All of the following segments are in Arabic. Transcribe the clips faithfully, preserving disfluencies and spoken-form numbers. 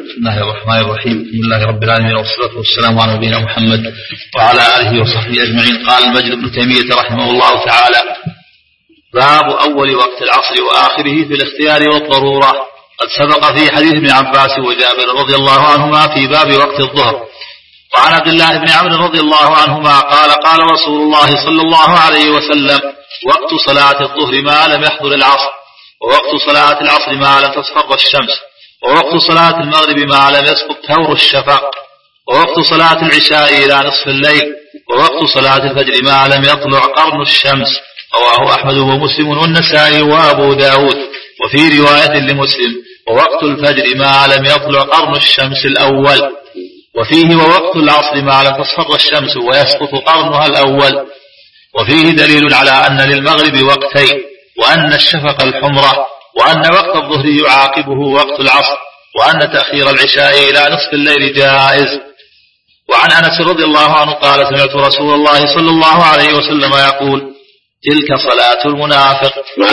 بسم الله الرحمن الرحيم. الحمد لله رب العالمين والصلاة والسلام على نبينا محمد وعلى آله وصحبه أجمعين. قال المجد ابن تيمية رحمه الله تعالى: باب أول وقت العصر وآخره في الاختيار والضرورة. قد سبق في حديث ابن عباس وجابر رضي الله عنهما في باب وقت الظهر. وعن عبد الله بن عمرو رضي الله عنهما قال: قال رسول الله صلى الله عليه وسلم: وقت صلاة الظهر ما لم يحضر العصر، ووقت صلاة العصر ما لم تصفر الشمس، ووقت صلاة المغرب ما لم يسقط ثور الشفق، ووقت صلاة العشاء إلى نصف الليل، ووقت صلاة الفجر ما لم يطلع قرن الشمس. رواه أحمد ومسلم والنسائي وأبو داود. وفي رواية لمسلم: ووقت الفجر ما لم يطلع قرن الشمس الأول. وفيه: ووقت العصر ما لم تصفر الشمس ويسقط قرنها الأول. وفيه دليل على أن للمغرب وقتين، وأن الشفق الحمرة، وأن وقت الظهر يعاقبه وقت العصر، وأن تأخير العشاء إلى نصف الليل جائز. وعن أنس رضي الله عنه قال: سمعت رسول الله صلى الله عليه وسلم يقول: تلك صلاة المنافق.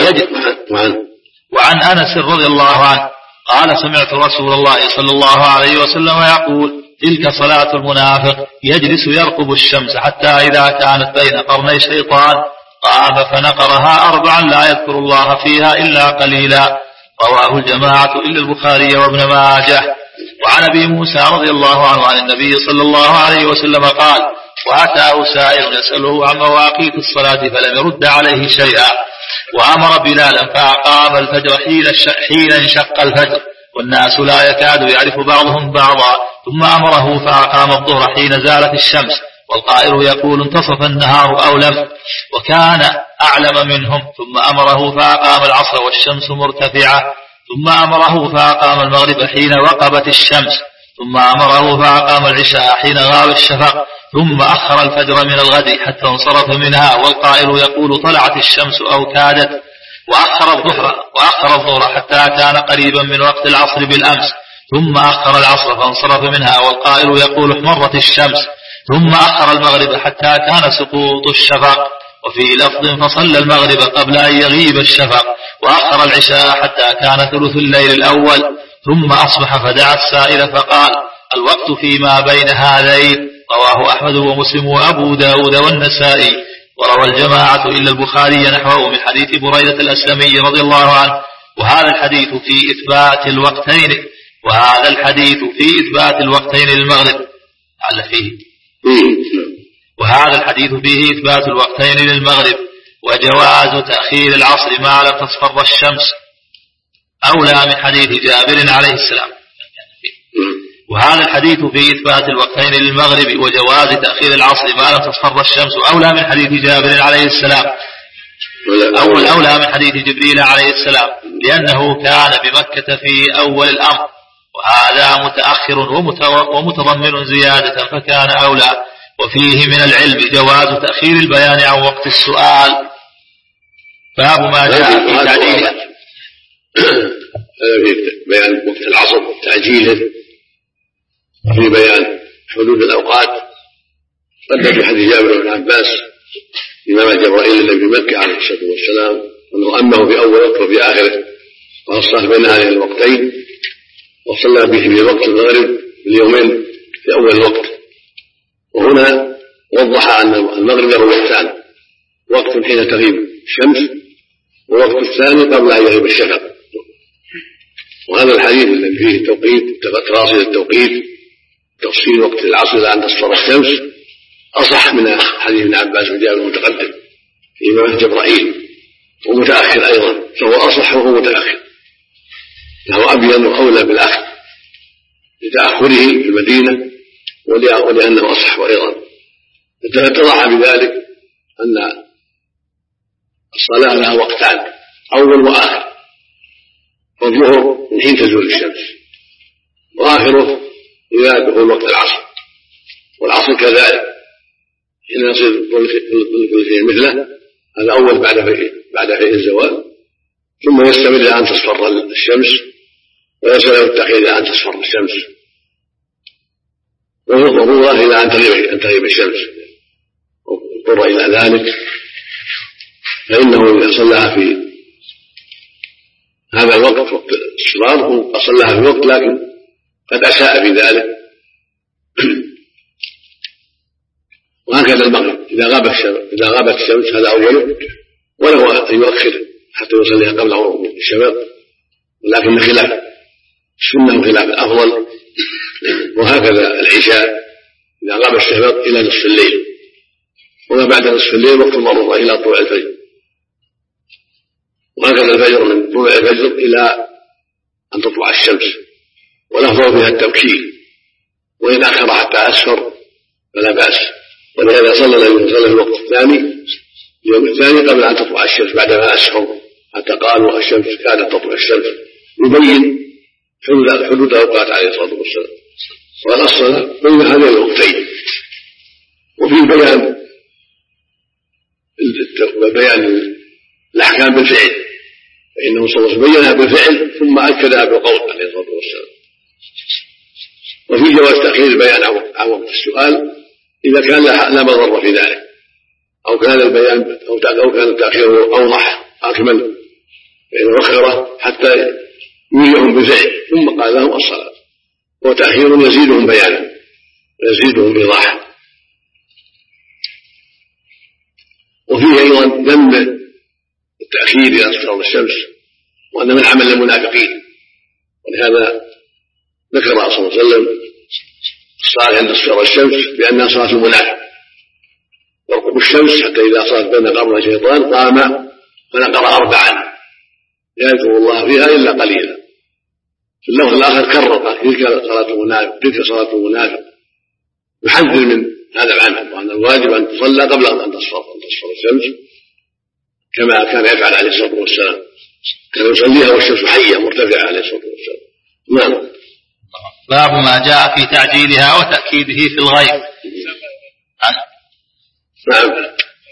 وعن أنس رضي الله عنه قال: سمعت رسول الله صلى الله عليه وسلم يقول: تلك صلاة المنافق، يجلس يرقب الشمس حتى إذا كانت بين قرني شيطان قام فنقرها أربعا لا يذكر الله فيها إلا قليلا. رواه الجماعة إلا البخاري وابن ماجه. وعن أبي موسى رضي الله عنه عن النبي صلى الله عليه وسلم قال: وأتاه سائل يسأله عن مواقيت الصلاة فلم يرد عليه شيئا، وأمر بلالا فأقام الفجر حين انشق الفجر والناس لا يكاد يعرف بعضهم بعضا، ثم أمره فأقام الظهر حين زالت الشمس، والقائل يقول: انتصف النهار أو لم، وكان أعلم منهم، ثم أمره فأقام العصر والشمس مرتفعة، ثم أمره فأقام المغرب حين وقبت الشمس، ثم أمره فأقام العشاء حين غاب الشفق، ثم أخر الفجر من الغد حتى انصرف منها، والقائل يقول: طلعت الشمس أو كادت، وأخر الظهر وأخر الظهر حتى كان قريبا من وقت العصر بالأمس، ثم أخر العصر فانصرف منها، والقائل يقول: احمرت الشمس، ثم أخر المغرب حتى كان سقوط الشفق. وفي لفظ: فصلى المغرب قبل أن يغيب الشفق، وأخر العشاء حتى كان ثلث الليل الأول، ثم أصبح فدعا السائل فقال: الوقت فيما بين هذين. رواه أحمد ومسلم وأبو داود والنسائي. وروى الجماعة إلا البخاري نحوه من حديث بريدة الأسلمي رضي الله عنه. وهذا الحديث في إثبات الوقتين وهذا الحديث في إثبات الوقتين للمغرب على فيه وهذا الحديث فيه إثبات الوقتين للمغرب وجواز تأخير العصر ما لم تصفر الشمس، أولى من حديث جابر عليه السلام. وهذا الحديث فيه إثبات الوقتين للمغرب وجواز تأخير العصر ما لم تصفر الشمس، أولى من حديث جابر عليه السلام، أول أولى من حديث جبريل عليه السلام، لأنه كان بمكة في أول الأمر، وهذا متأخر ومتضمن زيادة فكان أولى. وفيه من العلم جواز تأخير البيان عن وقت السؤال. باب ما جاء في تعجيله. هذا في بيان وقت العصر تعجيله، في بيان حدود الأوقات. قد في حديث جابر بن عباس إمام جبرائيل الذي في مكة عليه الصلاة والسلام أنه أمه في أول وقت وفي آخره، وأصلح بين هذين الوقتين، وصلى به في وقت المغرب في اليومين في أول الوقت. وهنا وضح أن المغرب له وقتان: وقت حين تغيب الشمس، ووقت الثاني قبل أن يغيب الشفق. وهذا الحديث الذي فيه التوقيت تراصيل التوقيت تفصيل وقت العصر إلى أن تصفر الشمس أصح من حديث ابن عباس وجابر المتقدم في إمامة جبرائيل، ومتأخر أيضا، فهو أصح وهو متأخر، فهو أبين وأولى بالأخذ لتأخره في المدينة ولأنه أصح أيضا. اتضح بذلك أن الصلاة لها وقتان: أول وآخر. فالظهر من حين تزول الشمس، وآخره إذا دخل وقت العصر، والعصر كذلك حين يصير كل شيء مثله. هذا أول بعد فيه بعد فيه الزوال، ثم يستمر إلى أن تصفر الشمس، ويستمر التأخير إلى أن تصفر الشمس، وهو ضرورة إلى أن تغيب الشمس، واضطر إلى ذلك، فإنه إذا صلىها في هذا الوقت وقت الصلاة صلىها في وقت، لكن قد أساء في ذلك. وهكذا المغرب إذا غابت الشمس إذا غابت الشمس هذا أوله، وله أن يؤخر حتى يصليها قبل غروب الشمس، ولكن خلاف السنة وخلاف الأفضل. وهكذا العشاء إذا غاب الشفق إلى نصف الليل، وما بعد نصف الليل وقت المضطر إلى طلوع الفجر. وهكذا الفجر من طلوع الفجر إلى أن تطلع الشمس، والأفضل فيها التبكير، وإن أخر حتى أسفر فلا بأس. ولهذا صلى النبي صلى الله عليه وسلم الوقت الثاني اليوم الثاني قبل أن تطلع الشمس بعدما أسفر، حتى قالوا الشمس كانت تطلع الشمس، يبين حدود أوقات عليه الصلاة والسلام. والأصل بين هذين الوقتين. وفي بيان بيان الأحكام بالفعل، فإنه صلى الله عليه وسلم بينها بالفعل ثم أكدها بالقول عليه الصلاة والسلام. وفي جواز تأخير البيان عن وقت السؤال إذا كان لا مضر في ذلك، أو كان البيان أو كان التأخير أوضح أكمل، فإنه أخره حتى يريهم بالفعل ثم قال لهم الصلاة. وتأخير يزيدهم بيانا ويزيدهم إيضاحا. وفيه أيضا ذم التأخير إلى اصفرار الشمس، وأن من عمل المنافقين. ولهذا ذكر صلى الله عليه وسلم الصلاة عند اصفرار الشمس بأنها صلاة المنافق، يرقب الشمس حتى إذا صارت بين قرن شيطان قام فنقر أربعا لا يذكر الله فيها إلا قليلا. في اللفظ الآخر كرر تلك صلاة المنافق تلك صلاة المنافق، يحذر من هذا العمل، وأن الواجب أن تصلى قبل أن تصفر الشمس كما كان يفعل عليه الصلاة والسلام، كان يصليها والشمس حية مرتفعة عليه الصلاة والسلام. نعم. باب ما جاء في تعجيلها وتأكيده في الغيب. نعم.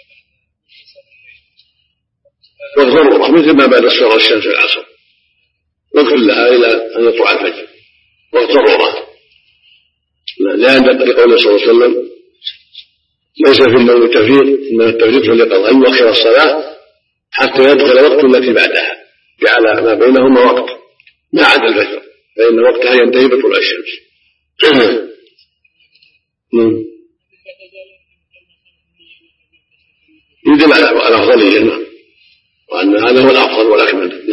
والضرورة مثل ما بعد اصفرار الشمس العصر وكل لها إلى أن يطلع الفجر، والضرورة لأن لقوله صلى الله عليه وسلم ليس في النوم تفريط، إنما التفريط في اليقظة أن يؤخر الصلاة حتى يدخل وقت التي بعدها، جعل ما بينهما وقت ما عدا الفجر، فإن وقتها ينتهي بطلوع الشمس. يدل على الأفضلية وأن هذا هو الأفضل والأكمل.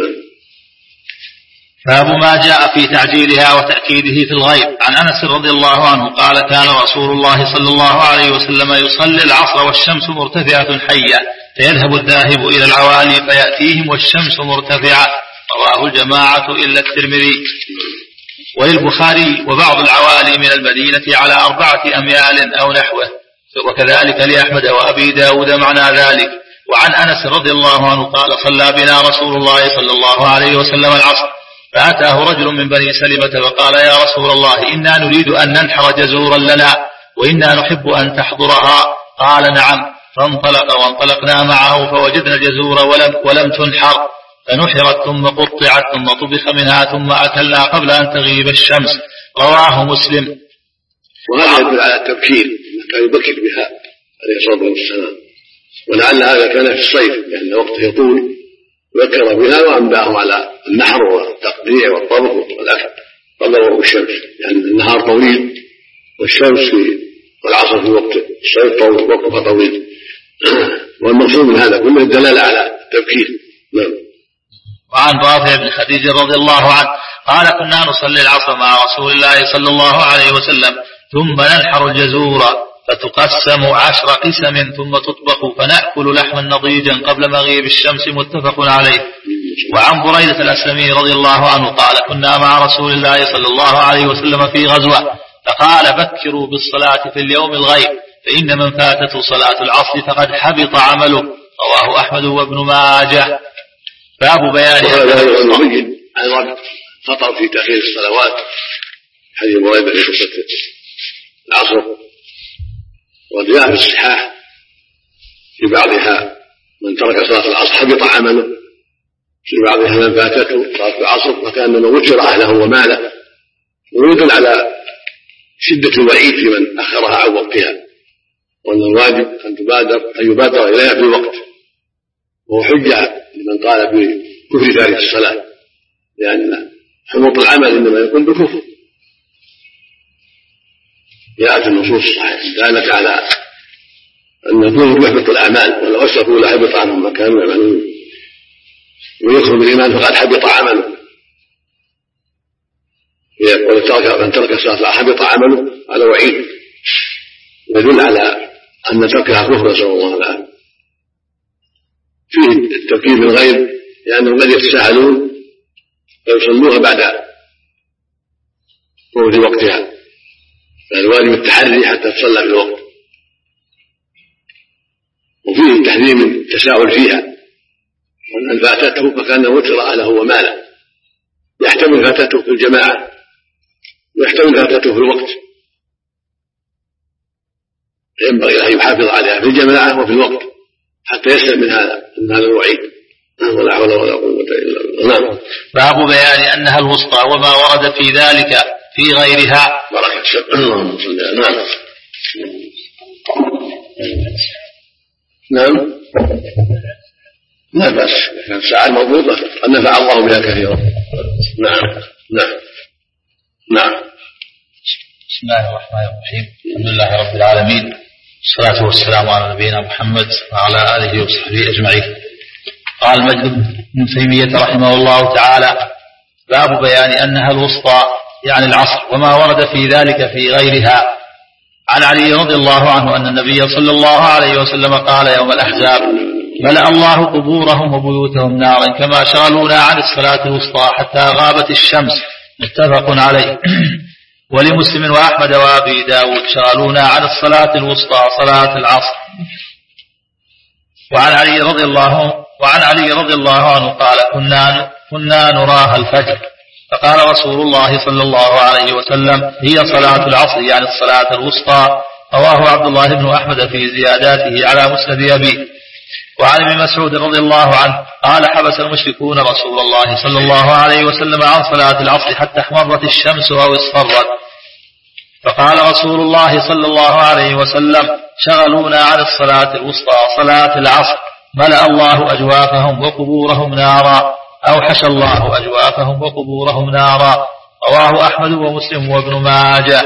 باب ما جاء في تعجيلها وتأكيده في الغيب. عن أنس رضي الله عنه قال كان رسول الله صلى الله عليه وسلم يصلي العصر والشمس مرتفعة حية، فيذهب الذاهب إلى العوالي فيأتيهم والشمس مرتفعة. رواه الجماعة إلا الترمذي. وللبخاري وبعض العوالي من المدينة على أربعة أميال أو نحوه، وكذلك لأحمد وأبي داود معنى ذلك. وعن أنس رضي الله عنه قال صلى بنا رسول الله صلى الله عليه وسلم العصر، فأتاه رجل من بني سلمة فقال يا رسول الله إنا نريد أن ننحر جزورا لنا وإنا نحب أن تحضرها. قال نعم. فانطلق وانطلقنا معه فوجدنا الجزور ولم, ولم تنحر، فنحرت ثم قطعت ثم طبخ منها ثم أكلنا قبل أن تغيب الشمس. رواه مسلم. وهذا يدل على التبكير، كان يبكر بها عليه الصلاة والسلام، ولعل هذا كان في الصيف لأن وقته يطول، ذكر بها وأنباهم على النحر والتقطيع والطبخ والأكل قبل غروب الشمس، لأن يعني النهار طويل والشمس في والعصر في وقت الصيف طويل وقتها طويل. والمقصود من هذا كله الدلالة على التبكير. نعم. وعن رافع بن خديج رضي الله عنه قال كنا نصلي العصر مع رسول الله صلى الله عليه وسلم ثم ننحر الجزور فتقسم عشر قسم ثم تطبخ فنأكل لحما نضيجا قبل مغيب الشمس. متفق عليه. وعن بريدة الأسلمي رضي الله عنه قال كنا مع رسول الله صلى الله عليه وسلم في غزوة فقال بكروا بالصلاة في اليوم الغيب فإن من فاتته صلاة العصر فقد حبط عمله. رواه أحمد وابن ماجه. باب بيان أيضا خطر في تأخير الصلوات، حديث بريدة في قصة العصر، وجاء في الصحاح في بعضها من ترك صلاة العصر حبط عمله، في بعضها من فاتته صلاة العصر فكأنما وتر أهله وماله، ويدل على شدة الوعيد في من أخرها عن وقتها، وأن الواجب أن تبادر أن يبادر إليها في الوقت، وهو حجة لمن قال بكفر تارك الصلاة، لأن حبوط العمل إنما يكون بالكفر، جاءت النصوص دالة على أن الذنوب يحبط الأعمال، ولو أشركوا لحبط عنهم ما كانوا يعملون، ويدخل بالإيمان فقد حبط عمله. يقول من ترك الصلاة حبط عمله، على وعيد يدل على أن تركها كفر، نسأل الله العافية. فيه التفكير بالغيب لأنهم قد يتساهلون فيصلوها بعد فوت وقتها، فالواجب التحري حتى تصلى في الوقت. وفيه التحذير من التساهل فيها، وأن فاتته فكان وتر أهله وماله، يحتمل فاتته في الجماعة ويحتمل فاتته في الوقت، ينبغي أن يحافظ عليها في الجماعة وفي الوقت حتى يسلم من هذا من هذا الوعيد. ولا حول ولا قوة إلا بالله. نعم. باب بيان أنها الوسطى وما ورد في ذلك في غيرها. بركة الشر. اللهم صل على. نعم. نعم. لا بأس، كانت الساعة مضبوطة قد نفع الله بها كثيرا. نعم. نعم. نعم. بسم الله الرحمن الرحيم. الحمد لله رب العالمين، والصلاة والسلام على نبينا محمد وعلى آله وصحبه أجمعين. قال المجد بن تيمية رحمه الله تعالى: باب بيان أنها الوسطى يعني العصر وما ورد في ذلك في غيرها. عن علي رضي الله عنه أن النبي صلى الله عليه وسلم قال يوم الأحزاب: ملأ الله قبورهم وبيوتهم نارا كما شغلونا عن الصلاة الوسطى حتى غابت الشمس. متفق عليه. ولمسلم وأحمد وأبي داود: شغلونا عن الصلاة الوسطى صلاة العصر. وعن علي رضي الله وعن علي رضي الله عنه قال: كنا كنا نراها الفجر، فقال رسول الله صلى الله عليه وسلم: هي صلاة العصر يعني الصلاة الوسطى. رواه عبد الله بن أحمد في زياداته على مسند أبي. وعن ابن مسعود رضي الله عنه قال: حبس المشركون رسول الله صلى الله عليه وسلم عن صلاة العصر حتى احمرت الشمس أو اصفرت، فقال رسول الله صلى الله عليه وسلم: شغلونا عن الصلاة الوسطى صلاة العصر، ملأ الله أجوافهم وقبورهم نارا، أو حشى الله أجوافهم وقبورهم نارا. رواه أحمد ومسلم وابن ماجه.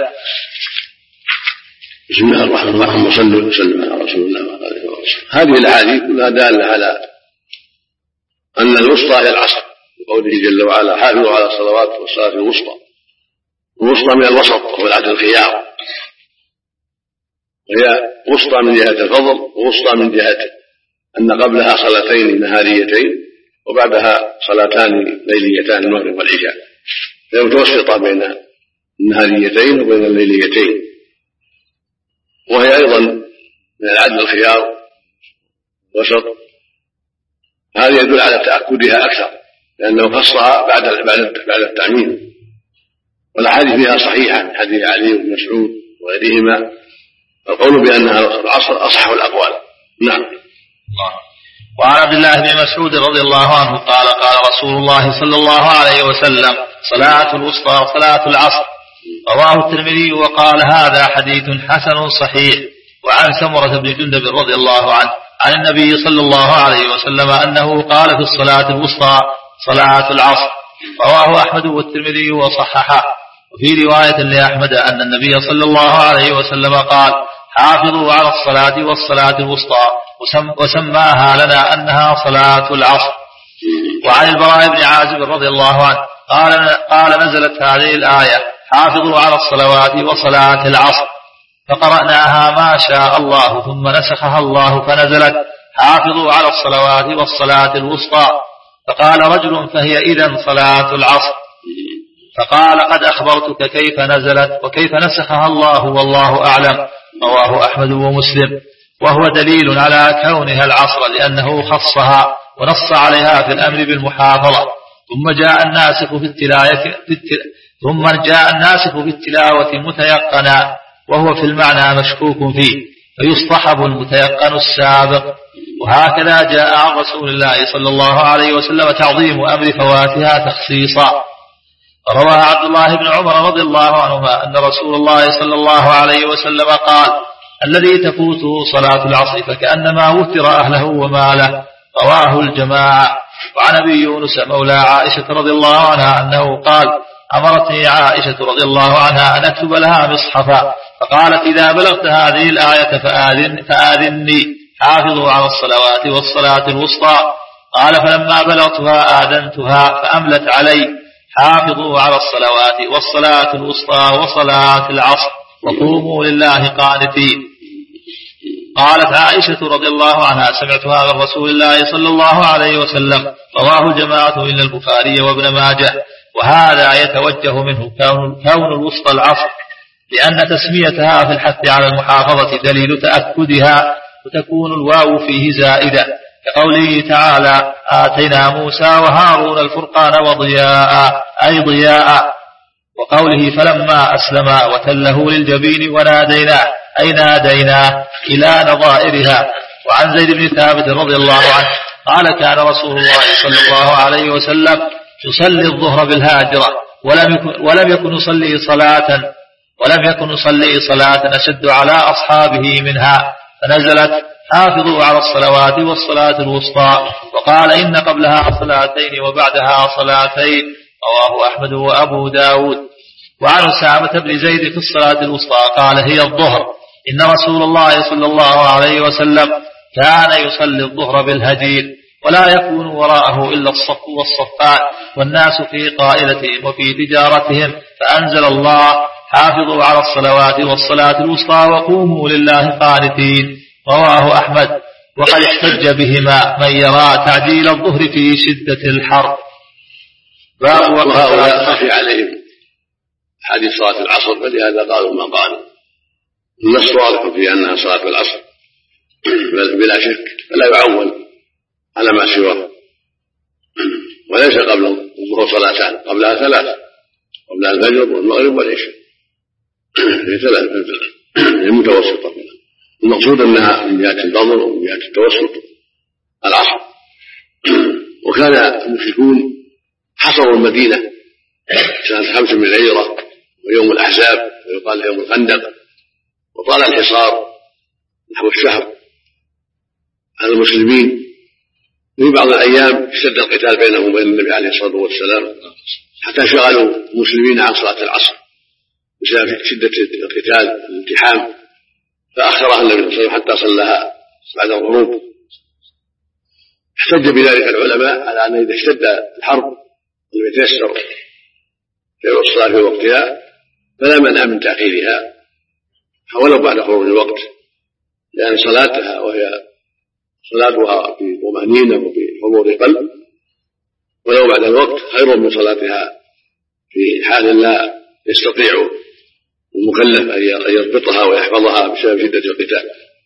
بسم الله الرحمن الرحيم، وصلوا وسلم على رسول الله وعلى اله وصحبه. هذه الاحاديث كلها داله على ان الوسطى هي العصر، بقوله جل وعلا: حافظوا على الصلوات والصلاه الوسطى. الوسطى من الوسط وهو العدل الخيار، وهي وسطى من جهه الفضل ووسطى من جهه ان قبلها صلاتين نهاريتين وبعدها صلاتان ليليتان المغرب والعشاء، هي متوسطه بين النهاريتين وبين الليليتين، وهي أيضا من العدل الخيار وسط. هذا يدل على تأكدها أكثر لأنه خصها بعد بعد التعميم، والأحاديث فيها صحيحة من حديث علي بن مسعود وغيرهما، القول بأنها العصر أصح الأقوال. نعم. وعن عبد الله بن مسعود رضي الله عنه قال: قال رسول الله صلى الله عليه وسلم: صلاة الوسطى صلاة العصر. رواه الترمذي وقال: هذا حديث حسن صحيح. وعن سمرة بن جندب رضي الله عنه عن النبي صلى الله عليه وسلم أنه قال في الصلاة الوسطى صلاة العصر. رواه أحمد والترمذي وصححه. وفي رواية لأحمد أن النبي صلى الله عليه وسلم قال: حافظوا على الصلاة والصلاة الوسطى، وسماها لنا أنها صلاة العصر. وعن البراء بن عازب رضي الله عنه قال, قال نزلت هذه الآية: حافظوا على الصلوات وصلاة العصر، فقرأناها ما شاء الله ثم نسخها الله فنزلت: حافظوا على الصلوات والصلاة الوسطى. فقال رجل: فهي إذن صلاة العصر؟ فقال: قد أخبرتك كيف نزلت وكيف نسخها الله والله أعلم. رواه أحمد ومسلم. وهو دليل على كونها العصر لأنه خصها ونص عليها في الأمر بالمحافظة. ثم جاء الناسخ في التلاوة ثم جاء الناسخ في التلاوة متيقنا، وهو في المعنى مشكوك فيه، فيصطحب المتيقن السابق. وهكذا جاء عن رسول الله صلى الله عليه وسلم تعظيم أمر فواتها تخصيصا. روى عبد الله بن عمر رضي الله عنهما أن رسول الله صلى الله عليه وسلم قال: الذي تفوته صلاة العصر فكأنما وتر أهله وماله. رواه الجماعة. وعن أبي يونس مولى عائشة رضي الله عنها أنه قال: أمرتني عائشة رضي الله عنها أن أكتب لها مصحفا، فقالت إذا بلغت هذه الآية فآذن فآذني حافظوا على الصلوات والصلاة الوسطى. قال فلما بلغتها آذنتها فأملت علي حافظوا على الصلوات والصلاة الوسطى وصلاة العصر وقوموا لله قانتين. قالت عائشة رضي الله عنها سمعتها من رسول الله صلى الله عليه وسلم، رواه الجماعة إلا البخاري وابن ماجه. وهذا يتوجه منه كون الوسطى العصر، لأن تسميتها في الحث على المحافظة دليل تأكدها، وتكون الواو فيه زائدة كقوله تعالى آتينا موسى وهارون الفرقان وضياء أي ضياء، وقوله فلما أسلما وتله للجبين وناديناه أي ناديناه إلى نظائرها. وعن زيد بن ثابت رضي الله عنه قال كان رسول الله صلى الله عليه وسلم يصلي الظهر بالهاجرة ولم يكن, ولم يكن يصلي صلاة ولم يكن يصلي صلاة أشد على أصحابه منها، فنزلت حافظوا على الصلوات والصلاة الوسطى، وقال إن قبلها صلاتين وبعدها صلاتين، رواه أحمد وأبو داود. وعن أسامة بن زيد في الصلاة الوسطى قال هي الظهر، إن رسول الله صلى الله عليه وسلم كان يصلي الظهر بالهجير ولا يكون وراءه إلا الصف والصفان والناس في قائلتهم وفي تجارتهم، فأنزل الله حافظوا على الصلوات والصلاة الوسطى وقوموا لله قانتين، رواه أحمد. وقد احتج بهما من يرى تعجيل الظهر في شدة الحر. وهؤلاء خفي عليهم حديث صلاة العصر، فلهذا قالوا ما قالوا. النص واضح في أنها صلاة العصر بلا شك، فلا يعول على ما سواه. وليس قبل الظهر صلاتان، قبلها ثلاث، قبلها الفجر والمغرب والعشاء، في ثلاث المتوسطة. المقصود أنها من جهة الفضل ومن جهة التوسط العصر. وكان المشركون حصروا المدينة سنة خمس من الهجرة ويوم الأحزاب ويقال يوم الخندق، وطال الحصار نحو الشهر على المسلمين. في بعض الأيام اشتد القتال بينهم وبين النبي عليه الصلاة والسلام حتى شغلوا المسلمين عن صلاة العصر بسبب شدة القتال والالتحام، فأخرها النبي صلى الله عليه وسلم حتى صلىها بعد الغروب. احتج بذلك العلماء على أن إذا اشتد الحرب ولم يتيسر في الصلاة في وقتها فلا منع من تأخيرها ولو بعد خروج الوقت، لأن صلاتها وهي صلاتها في طمأنينة وفي حضور قلب ولو بعد الوقت خير من صلاتها في حال لا يستطيع المكلف أن يضبطها ويحفظها بسبب شدة القتال.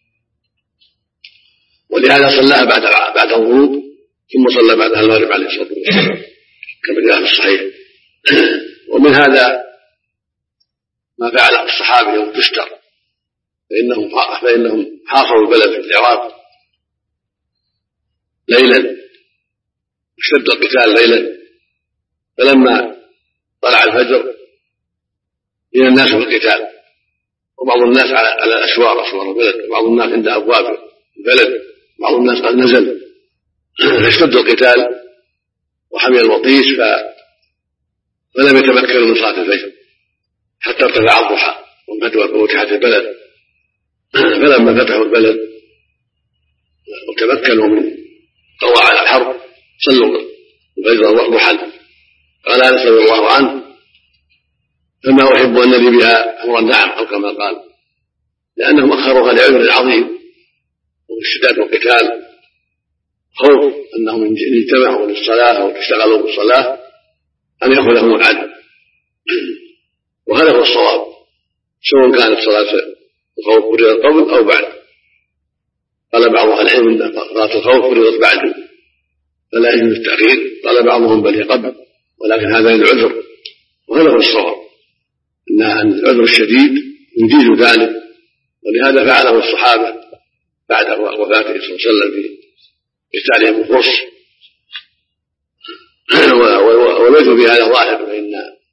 ولهذا صلاها بعد بعد الغروب ثم صلى بعدها المغرب عليه الصلاة والسلام كما جاء في الصحيح. ومن هذا ما فعله الصحابة يوم تستر، فإنهم فإنهم حاصروا البلد في العراق ليلا، اشتد القتال ليلا، فلما طلع الفجر إلى الناس في القتال، وبعض الناس على الأسوار أسوار البلد، وبعض الناس عند أبواب البلد، بعض الناس قد نزل، فاشتد القتال وحمي الوطيس فلم يتمكنوا من صلاة الفجر حتى ارتفع الضحى وفتحت البلد. فلما فتحوا البلد وتمكنوا من قضاء على الحرب صلوا الفجر ضحى. قال أنس رضي الله عنه فما أحب أن لي بها أمر النعم أو كما قال، لأنهم أخروها لعذر عظيم واشتداد القتال، خوف أنهم إن اجتمعوا للصلاة أو اشتغلوا بالصلاة أن يأخذهم العدل. وهذا هو الصواب، سواء كانت صلاة الخوف فرضت قبل أو بعد. قال بعض أهل العلم أن صلاة الخوف فرضت بعد فلا يجوز التأخير، قال بعضهم بل هي قبل، ولكن هذا للعذر، وهذا هو الصواب أن العذر الشديد يجيز ذلك، ولهذا فعله الصحابة بعد وفاته صلى الله عليه وسلم في قتالهم الفرس. وليس في هذا ظاهر، فإن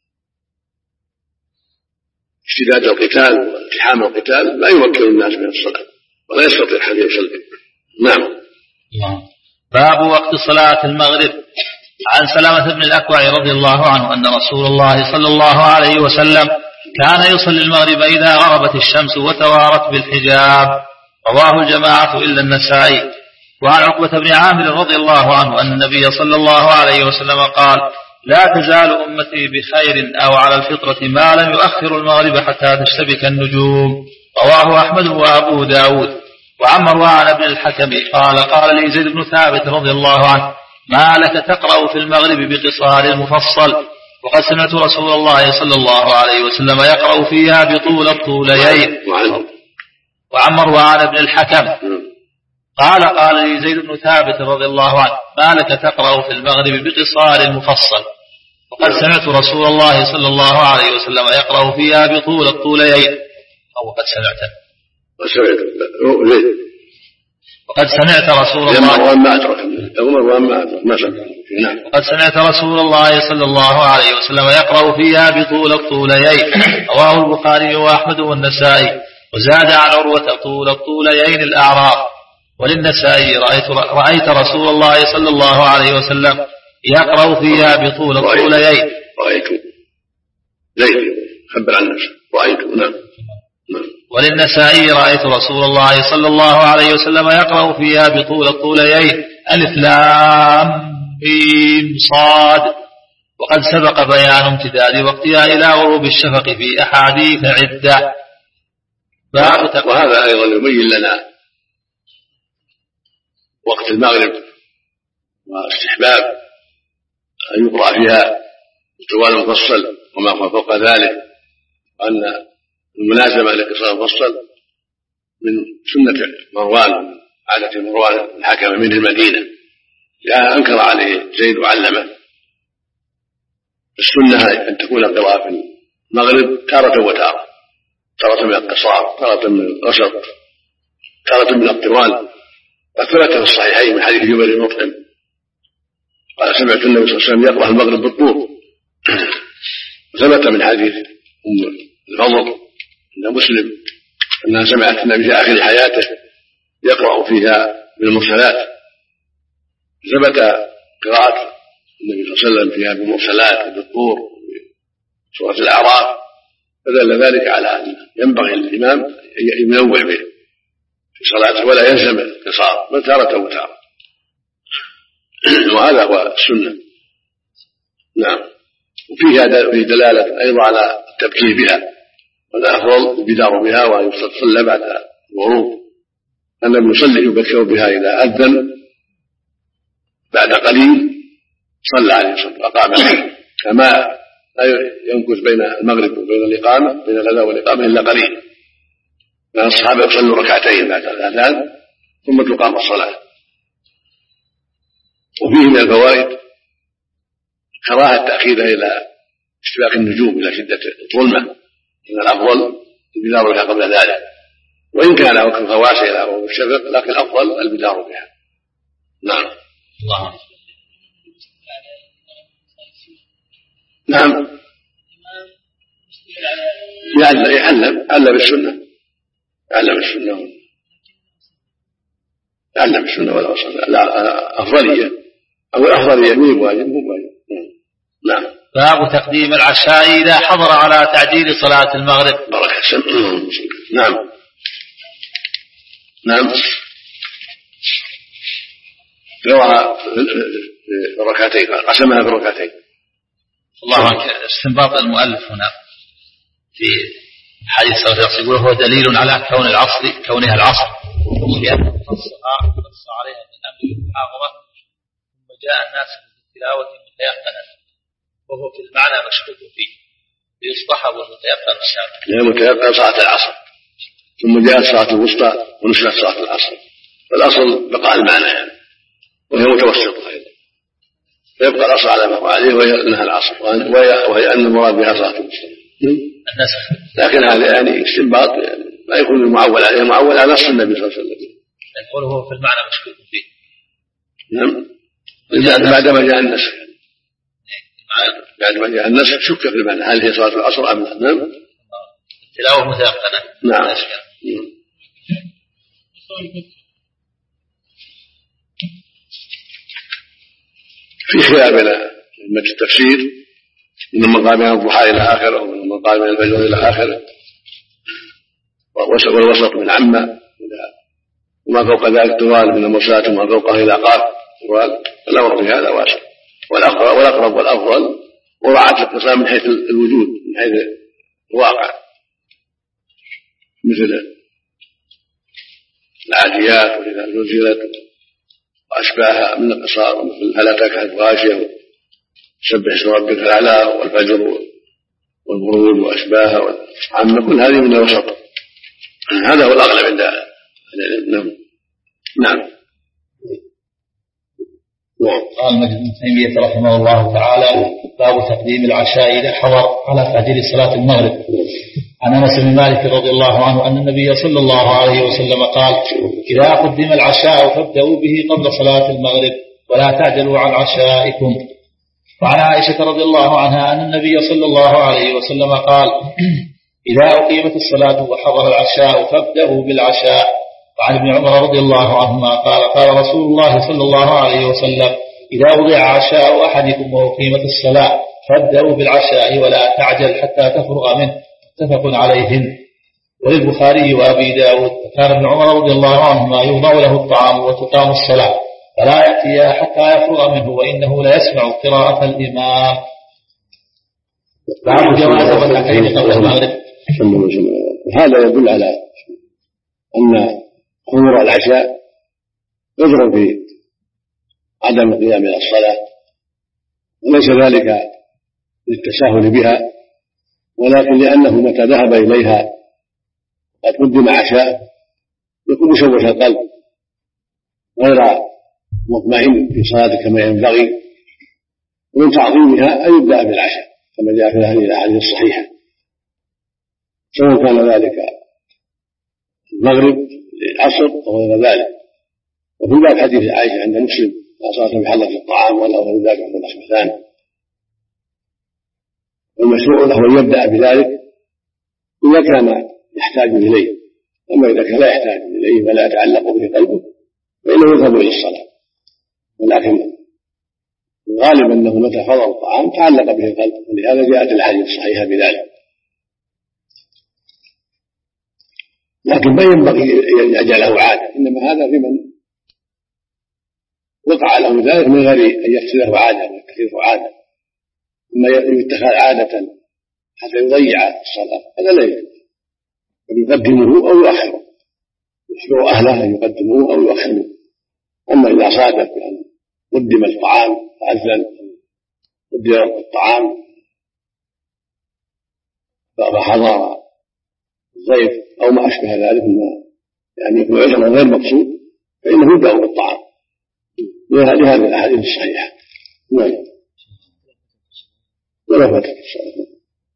اشتداد القتال والتحام القتال لا يمكن الناس من الصلاة ولا يستطيع أحد يصلي. نعم. باب وقت صلاة المغرب. عن سلامة بن الأكوع رضي الله عنه أن رسول الله صلى الله عليه وسلم كان يصلي المغرب إذا غربت الشمس وتوارت بالحجاب. رواه الجماعة إلا النسائي. وعن عقبة بن عامر رضي الله عنه أن النبي صلى الله عليه وسلم قال: لا تزال أمتي بخير أو على الفطرة ما لم يؤخر المغرب حتى تشتبك النجوم. رواه أحمد وأبو داود. وعن مروان بن الحكم قال: قال لي زيد بن ثابت رضي الله عنه: ما لك تقرأ في المغرب بقصار المفصل؟ وقد سمعت رسول الله صلى الله عليه وسلم يقرأ فيها بطول الطوليين. وعن مروان بن الحكم قال: قال لي زيد بن ثابت رضي الله عنه: ما لك تقرأ في المغرب بقصار المفصل؟ وقد سمعت رسول الله صلى الله عليه وسلم يقرأ فيها بطول الطوليين. أو قد سمعت وقد سمعت رسول الله وقد سمعت رسول الله صلى الله عليه وسلم يقرأ فيها بطول الطوليين. رواه البخاري وأحمد والنسائي. وزاد عن عروة: طول الطوليين الأعراف. وللنسائي: رأيت, رأيت رسول الله صلى الله عليه وسلم يقرأ فيها بطول الطوليين. رأيت زيد خبر عن نفسه. رأيت. نعم. وللنسائي: رأيت رسول الله صلى الله عليه وسلم يقرأ فيها بطول الطوليين ألف لام ميم صاد. وقد سبق بيان امتداد وقتها إلى غروب الشفق في أحاديث عدة. وهذا أيضا يبين لنا وقت المغرب واستحباب أن يقرأ فيها الطوال المفصل وما فوق ذلك، وأن الملازمة لقصار المفصل من سنة مروان، عادة مروان الحكم من المدينة، جاء أنكر عليه زيد وعلمه. السنة أن تكون القراءة في المغرب تارة وتارة، تارة من القصار، تارة من الوسط، تارة من الطوال. قد ثبت في الصحيحين من حديث جبير بن مطعم قال: سمعت النبي صلى الله عليه وسلم يقرأ المغرب بالطول. ثبت من حديث أم الفضل أن مسلم أنها سمعت النبي في آخر حياته يقرأ فيها بالمرسلات. ثبت قراءة النبي صلى الله عليه وسلم فيها بالمرسلات وبالطور سورة الأعراف، فدل ذلك على أن ينبغي للإمام أن ينوع به في صلاته ولا يلزم القصار بل تارة وتارة، وهذا هو السنة. نعم. وفيها دلالة أيضا على التبكير بها، والأفضل البدار بها وأن يصلى بعد الغروب. النبي يصلي يبكر بها إذا أذن بعد قليل صلى عليه الصلاة وقام كما لا ينكث بين المغرب وبين الإقامة، بين الغداء والإقامة إلا قليل. لأن الصحابة يصلوا ركعتين بعد الأذان ثم تقام الصلاة. وفيه من الفوائد كراهة تأخيرها إلى اشتباك النجوم، إلى شدة الظلمة، إن الأفضل البدار بها قبل ذلك، وإن كان وقت الفواسع إلى غروب الشفق لكن الأفضل البدار بها. نعم. الله. نعم. يعلم يعلم يعلم السنة يعلم السنة يعلم السنة ولا أصل لا أفضلية أو الأفضلية مين واجب مو واجب. نعم. باب تقديم العشاء إذا حضر على تعجيل صلاة المغرب. بركة. نعم. نعم. قراءة ركعتين، قسمها في ركعتين. الله عنك. استنباط المؤلف هنا في حديث صلى الله عليه وسلم هو دليل على كون العصر كونها العصر لأنه خصها ونص عليها من أمر المحاضرة، ثم جاء الناس بالتلاوة متيقنا وهو في المعنى مشكوك فيه، فيصطحب المتيقن الشامل. يعني متيقن صلاة العصر ثم جاءت صلاة الوسطى ونسلت صلاة العصر، فالأصل بقاء المعنى يعني، وهي متوسطة أيضا، فيبقى الأصل على ما هو عليه وهي أنها العصر، وهي أن المراد بها صلاة الوسطى. لكن هذا يعني استنباط يعني ما يكون المعول عليه معول على نص النبي صلى الله عليه وسلم. يقول هو في المعنى مشكوك فيه. نعم. بعدما جاء النسخ بعدما جاء النسخ شك في المعنى هل هي صلاة العصر أم لا. نعم. التلاوة متيقنة. نعم. في خلاف بين أئمة التفسير من مقام الضحى إلى آخره ومن قال من الفجر إلى آخره، والوسط من عامة، وما فوق ذلك طوال من المرسلات وما فوقها إلى قاف طوال. الأمر في هذا واسع، والأقرب والأفضل مراعاة الاقتصار من حيث الوجود من حيث الواقع، مثل العاديات وإذا نزلت وأشباهها من القصار، مثل هل أتاك حديث غاشية، سبح اسم ربك الأعلى، والفجر والبروج وأشباهها والعامة، كل هذه من الوسط. هذا هو الأغلب عند العلم. نعم. قال مجد بن تيمية رحمه الله تعالى: باب تقديم العشاء إذا حضر على فجر صلاة المغرب. عن أنس بن مالك رضي الله عنه أن النبي صلى الله عليه وسلم قال: إذا قدم العشاء فابدأوا به قبل صلاة المغرب ولا تعجلوا عن عشائكم. وعن عائشة رضي الله عنها أن النبي صلى الله عليه وسلم قال: إذا أقيمت الصلاة وحضر العشاء فابدأوا بالعشاء. وعن ابن عمر رضي الله عنهما قال: قال رسول الله صلى الله عليه وسلم: إذا وضع عشاء أحدكم وأقيمت الصلاة فابدأوا بالعشاء ولا تعجل حتى تفرغ منه. متفق عليهن. وللبخاري وأبي داود: كان ابن عمر رضي الله عنهما يوضع له الطعام وتقام الصلاة فلا يأتي حتى يفرغ منه وإنه لا يسمع قراءة الإمام. باب جواز ركعتين قبل المغرب. هذا يدل على أن حضور العشاء يجرى في عدم القيام إلى الصلاة، وليس ذلك للتساهل بها، ولكن لأنه متى ذهب إليها قد قدم عشاء يكون مشوش القلب غير مطمئن في صلاته كما ينبغي، ومن تعظيمها أن يبدأ بالعشاء كما جاء في هذه الأحاديث الصحيحة، سواء كان ذلك المغرب للعصر أو غير ذلك. وفي ذلك حديث عائشة عند مسلم: لا صلاة بحلة الطعام ولا غير ذلك من الأخبثان. والمشروع له أن يبدأ بذلك إذا كان يحتاج إليه، أما إذا كان لا يحتاج إليه ولا يتعلق به قلبه فإنه يذهب إلى الصلاة. ولكن الغالب أنه متى حضر الطعام تعلق به القلب، ولهذا جاءت الأحاديث الصحيحة بذلك. لكن ما ينبغي أن يجعله عادة، إنما هذا في من وقع له ذلك من غير أن يحصله عادة ويتخذه عادة، ثم يتخذ عادة حتى يضيع الصلاة، هذا لا يجوز، بل يقدمه أو يؤخره، يشبع أهله أن يقدموه أو يؤخروه. أما إذا صادف بأن قدم الطعام فأذن قدم الطعام فحضر الضيف أو ما أشبه ذلك مما يعني يكون عذرا غير مقصود فإنه يبدأ بالطعام لهذه الأحاديث الصحيحة. نعم. ولا فتح الصلاة.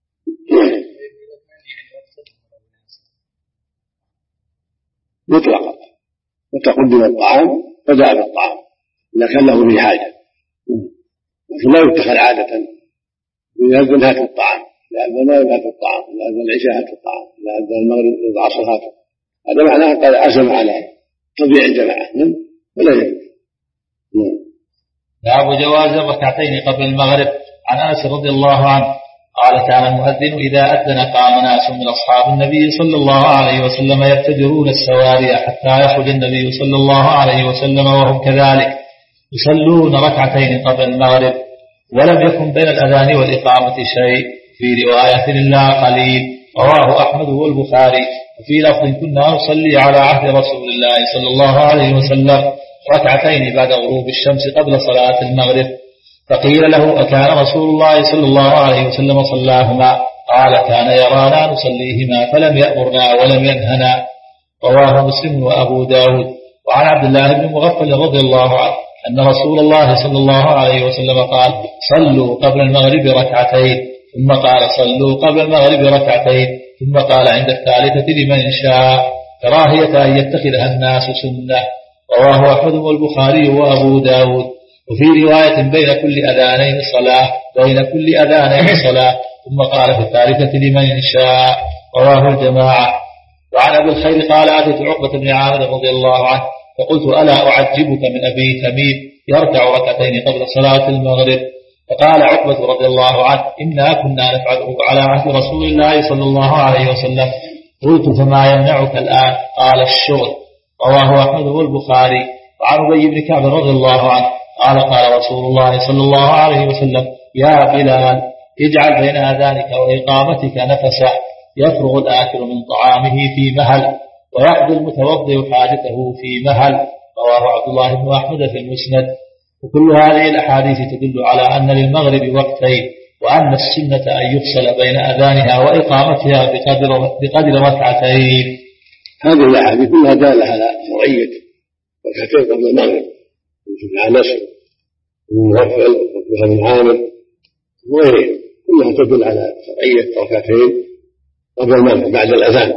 مطلقا متى قدم الطعام فدع بالطعام إذا كان له به حاجة، لكن لا يتخذ عادة يأذن هات الطعام، لأذن المغرب هات الطعام، لأذن العشاء هات الطعام، لأذن المغرب العصر هات. هذا معناه قد عزم على تضييع الجماعة ولا يجوز. باب جواز ركعتين قبل المغرب. عن أنس رضي الله عنه قال: كان المؤذن إذا أذن قام ناس من أصحاب النبي صلى الله عليه وسلم يبتدرون السواري حتى يخرج النبي صلى الله عليه وسلم وهم كذلك يصلون ركعتين قبل المغرب، ولم يكن بين الأذان والإقامة شيء. في رواية لله قليل. رواه أحمد والبخاري. وفي لفظ: كنا نصلي على عهد رسول الله صلى الله عليه وسلم ركعتين بعد غروب الشمس قبل صلاة المغرب. فقيل له: أكان رسول الله صلى الله عليه وسلم صلاهما؟ قال: كان يرانا نصليهما فلم يأمرنا ولم ينهنا. رواه مسلم وأبو داود. وعن عبد الله بن مغفل رضي الله عنه أن رسول الله صلى الله عليه وسلم قال: صلوا قبل المغرب ركعتين، ثم قال: صلوا قبل المغرب ركعتين، ثم قال عند الثالثة: لمن شاء، كراهية أن يتخذها الناس سنة. رواه أحمد والبخاري وأبو داود. وفي رواية: بين كل أذانين صلاة، بين كل أذانين صلاة، ثم قال في الثالثة: لمن شاء. رواه الجماعة. وعن أبي الخير قال: أتيت عقبة بن عامر رضي الله عنه فقلت: ألا أعجبك من أبي تميم يركع ركعتين قبل صلاة المغرب؟ فقال عقبة رضي الله عنه إنا كنا نفعله على عهد رسول الله صلى الله عليه وسلم. قلت فما يمنعك الآن؟ قال الشغل. رواه أحمد والبخاري. وعن أبي بن كعب رضي الله عنه قال قال رسول الله صلى الله عليه وسلم يا بلال اجعل بين آذانك وإقامتك نفسا يفرغ الآكل من طعامه في مهل ويقضي المتوضئ حاجته في مهل. رواه عبد الله بن أحمد في المسند. وكل هذه الأحاديث تدل على أن للمغرب وقتين وأن السنة أن يفصل بين أذانها وإقامتها بقدر, بقدر ركعتين. هذه الأحاديث كلها دالة على شرعية ركعتين قبل المغرب مع نسل المغفل وفقها من عامل وغيره كلها تدل على شرعية ركعتين قبل المغرب بعد الأذان،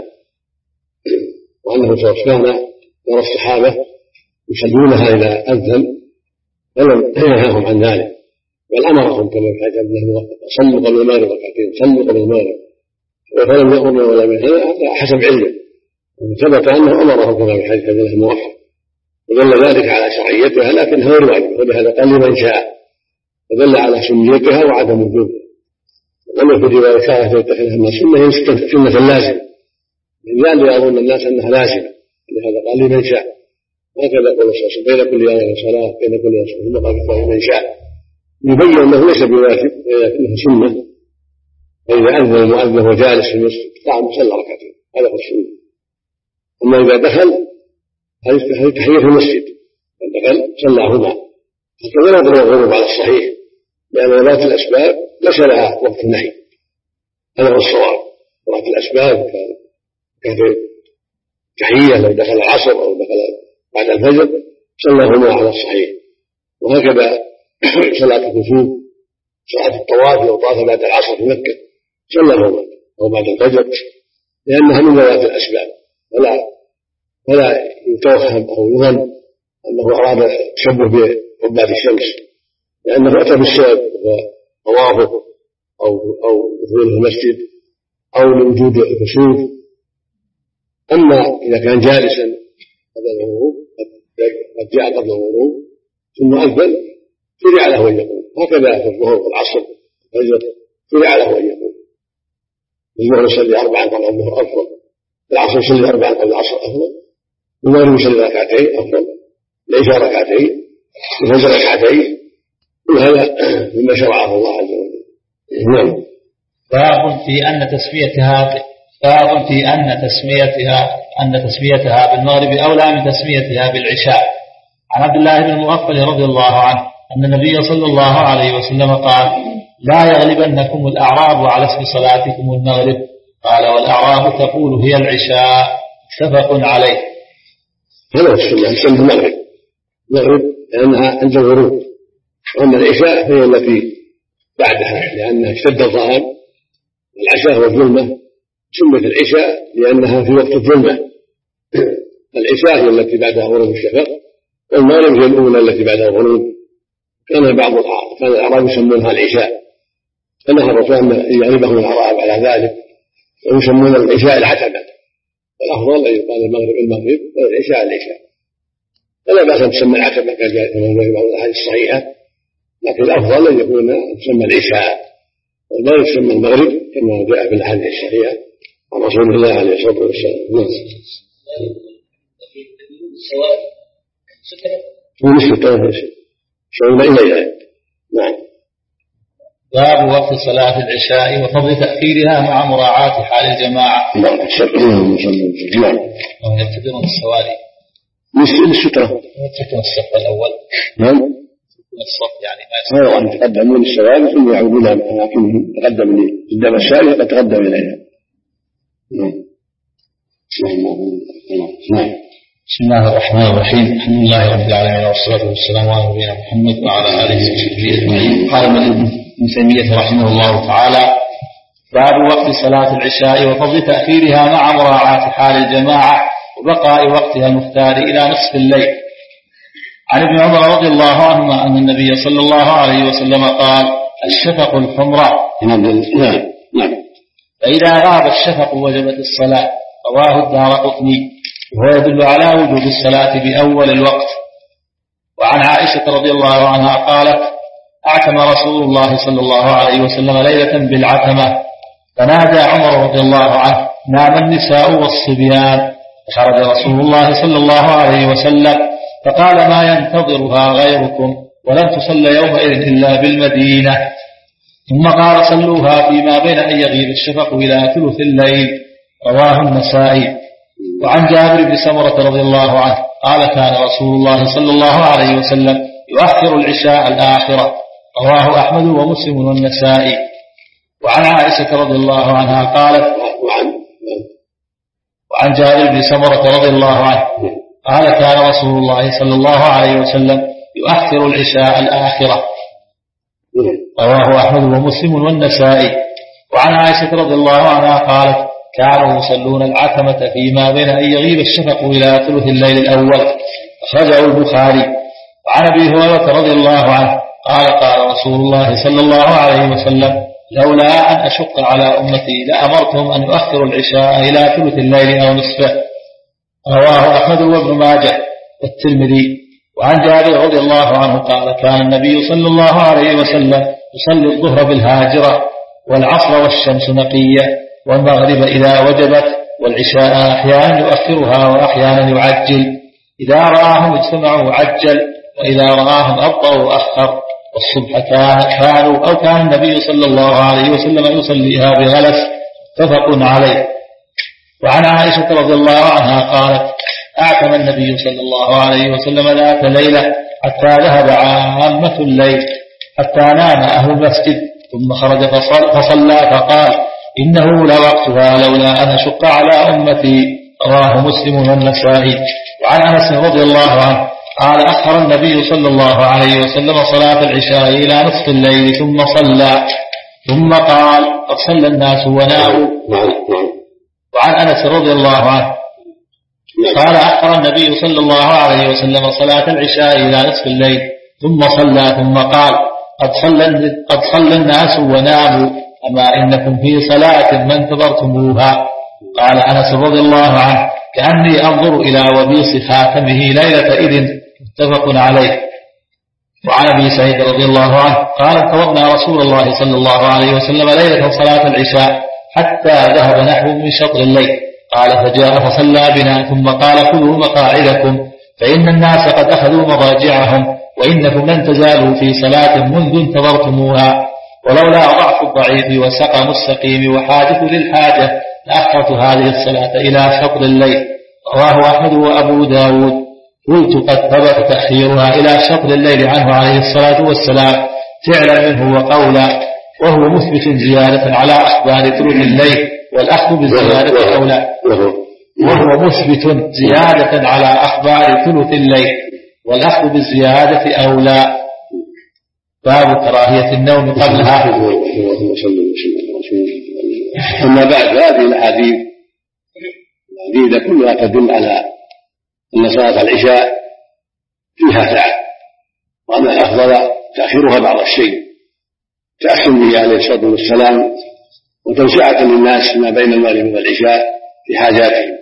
وأنه صلى الله عليه وسلم يرى الصحابة يصلونها إلى أذن ولم ينهاهم عن ذلك، بل أمرهم كما في حديث ابن المغفل صلوا قبل المغرب ركعتين صلوا قبل المغرب، فلم يأمرنا ولا ينهانا حسب علمه، ثبت أنه أمرهم كما في حديث ابن المغفل ودل ذلك على شرعيتها لكنها غير واجبة، ولهذا قال لمن شاء، ودل على سنيتها وعدم وجوبها. لم يكن رواية كانت يتخذها من السنة هي سنة لازمة، لذلك يظن الناس أنها لازمة، لهذا قال لمن شاء. هكذا قال صلى الله عليه وسلم بين كل آية وصلاة بين كل آية ثم قال لمن شاء، يبين أنه ليس بواجب ولكنه سنة. فإذا أذن المؤذن وجالس في المسجد قام صلى ركعتين، هذا هو السنة. أما إذا دخل هذه تحية في المسجد دخل صلاهما، حتى لا يضر الغروب على الصحيح، لأن ولاة الأسباب ليس لها وقت النهي، هذا هو الصواب. ولاة الأسباب كانت تحية لو دخل العصر أو دخل بعد الفجر صلاهما على الصحيح. وهكذا صلاة الكسوف صلاة الطواف لو طاف بعد العصر في مكة صلاهما أو بعد الفجر، لأنها من ولاة الأسباب، ولا ولا يتوهم أو يظن أنه أراد التشبه بعباد الشمس، لأنه أتى بالسبب وطوافه أو أو دخوله المسجد أو لوجود الكسوف. أما إذا كان جالسا قبل الغروب قد جاء قبل الغروب ثم أذن شرع له أن يقوم، هكذا في الظهر والعصر والفجر شرع له أن يقوم. الظهر يصلي أربعا قبل الظهر أفضل، العصر يصلي أربعا قبل العصر أفضل، والمغرب يصلي ركعتين أفضل، العشاء ركعتين، الفجر ركعتين، كل هذا مما شرعه الله عز وجل. نعم. باب في أن تسميتها باب في أن تسميتها أن تسميتها بالمغرب أولى من تسميتها بالعشاء. عن عبد الله بن المغفل رضي الله عنه أن النبي صلى الله عليه وسلم قال لا يغلبنكم الأعراب على اسم صلاتكم المغرب. قال والأعراب تقول هي العشاء. متفق عليه. هذا السنة السنة المغرب المغرب لأنها عند الغروب، وأما العشاء فهي التي بعدها لأنها اشتد الظهر. العشاء هو الظلمة، سميت العشاء لأنها في وقت الظلمة. العشاء هي التي بعدها غروب الشفق، والمغرب هي الأولى التي بعدها الغروب. كان بعض الأعراب كان الأعراب يسمونها العشاء، فنهى الرسول أن يغلبهم الأعراب على ذلك ويسمون العشاء العتبة، والأفضل أن يقال المغرب المغرب والعشاء العشاء. فلا بأس أن تسمى العتبة كما جاء في بعض الأحاديث الصحيحة، لكن الأفضل أن يكون تسمى العشاء، والمغرب تسمى المغرب كما جاء في الأحاديث الصحيحة عن رسول الله عليه الصلاة والسلام. نعم. باب وقت صلاة العشاء وفضل تأخيرها مع مراعاة حال الجماعة. نعم. وهم يبتدرون السواري مثل السترة يتركون الصف الأول. نعم. يتركون الصف يعني ما يسمى أن يتقدمون السواري ثم يعودون أماكنهم تقدم لي قدام الساري قد تقدم إليها. نعم. نعم. بسم الله الرحمن الرحيم. الحمد لله رب العالمين والصلاة والسلام على نبينا محمد وعلى آله وصحبه أجمعين. قال ابن تيمية رحمه الله تعالى باب وقت صلاة العشاء وفضل تأخيرها مع مراعاة حال الجماعة وبقاء وقتها المختار إلى نصف الليل. عن ابن عمر رضي الله عنهما أن النبي صلى الله عليه وسلم قال الشفق الحمراء. نعم. نعم. فإذا غاب الشفق وجبت الصلاة. رواه الدارقطني، وهو يدل على وجوب الصلاة بأول الوقت. وعن عائشة رضي الله عنها قالت أعتم رسول الله صلى الله عليه وسلم ليلة بالعتمة، فنادى عمر رضي الله عنه: نام النساء والصبيان. فخرج رسول الله صلى الله عليه وسلم فقال: ما ينتظرها غيركم، ولم تصل يومئذ إلا بالمدينة. ثم قال: صلوها فيما بين أن يغيب الشفق إلى ثلث الليل. رواه النسائي. وعن جابر بن سمرة رضي الله عنه قال: كان رسول الله صلى الله عليه وسلم يؤخر العشاء الآخرة. رواه أحمد ومسلم والنسائي. وعن عائشة رضي الله عنها قالت: وعن جابر بن سمرة رضي الله عنه قال: كان رسول الله صلى الله عليه وسلم يؤخر العشاء الآخرة. رواه أحمد ومسلم والنسائي. وعن عائشة رضي الله عنها قالت: كانوا يصلون العتمة فيما بين أن يغيب الشفق إلى ثلث الليل الأول. أخرجه البخاري. وعن أبي هريرة رضي الله عنه قال: قال رسول الله صلى الله عليه وسلم: لولا أن أشق على أمتي لأمرتهم أن يؤخروا العشاء إلى ثلث الليل أو نصفه. رواه أحمد وابن ماجه والترمذي. وعن جابر رضي الله عنه قال: كان النبي صلى الله عليه وسلم يصلي الظهر بالهاجرة، والعصر والشمس نقية، والمغرب إذا وجبت، والعشاء أحيانا يؤخرها وأحيانا يعجل. إذا رآهم اجتمعوا عجل، وإذا رآهم أبطأوا وأخر. والصبح كانوا أو كان النبي صلى الله عليه وسلم يصليها بغلس. متفق عليه. وعن عائشة رضي الله عنها قالت: أعتم النبي صلى الله عليه وسلم ذات ليلة حتى ذهب عامة الليل، حتى نام أهل المسجد، ثم خرج فصلى فقال: إنه لوقتها لولا أن أشق على أمتي. رواه مسلم والنسائي. وعن أنس رضي الله عنه قال: أخر النبي صلى الله عليه وسلم صلاة العشاء إلى نصف الليل ثم صلى، ثم قال: قد صلى الناس وناموا. وعن أنس رضي الله عنه قال: أخر النبي صلى الله عليه وسلم صلاة العشاء إلى نصف الليل ثم صلى، ثم قال: قد صلى, قد صلى الناس وناموا، أما إنكم في صلاة ما انتظرتموها. قال أنس رضي الله عنه: كأني أنظر إلى وبيص خاتمه ليلة إذن. متفق عليه. وعن أبي سعيد رضي الله عنه قال: انتظرنا رسول الله صلى الله عليه وسلم ليلة صلاة العشاء حتى ذهب نحو من شطر الليل. قال: فجاء فصلى بنا، ثم قال: خذوا مقاعدكم، فإن الناس قد أخذوا مضاجعهم، وإنكم لن تزالوا في صلاة منذ انتظرتموها، ولولا ضعف الضعيف وسقم السقيم وحاجة للحاجة لأخرت هذه الصلاة إلى شطر الليل. رواه أحمد وأبو داود. قلت: قد ثبت تأخيرها إلى شطر الليل عنه عليه الصلاة والسلام فعلا منه وقولا، وهو مثبت زيادة على أخبار ثلث الليل، والأخذ بالزيادة أولى. وهو مثبت زيادة على أخبار ثلث الليل، والأخذ بالزيادة أولى. باب كراهية النوم قبلها. أما بعد، هذه الأحاديث العديدة كلها تدل على أن صلاة العشاء فيها سعة، وأن الأفضل تأخيرها بعض الشيء، تأخر به عليه الصلاة والسلام، وتوسعة للناس ما بين المغرب والعشاء في حاجاتهم.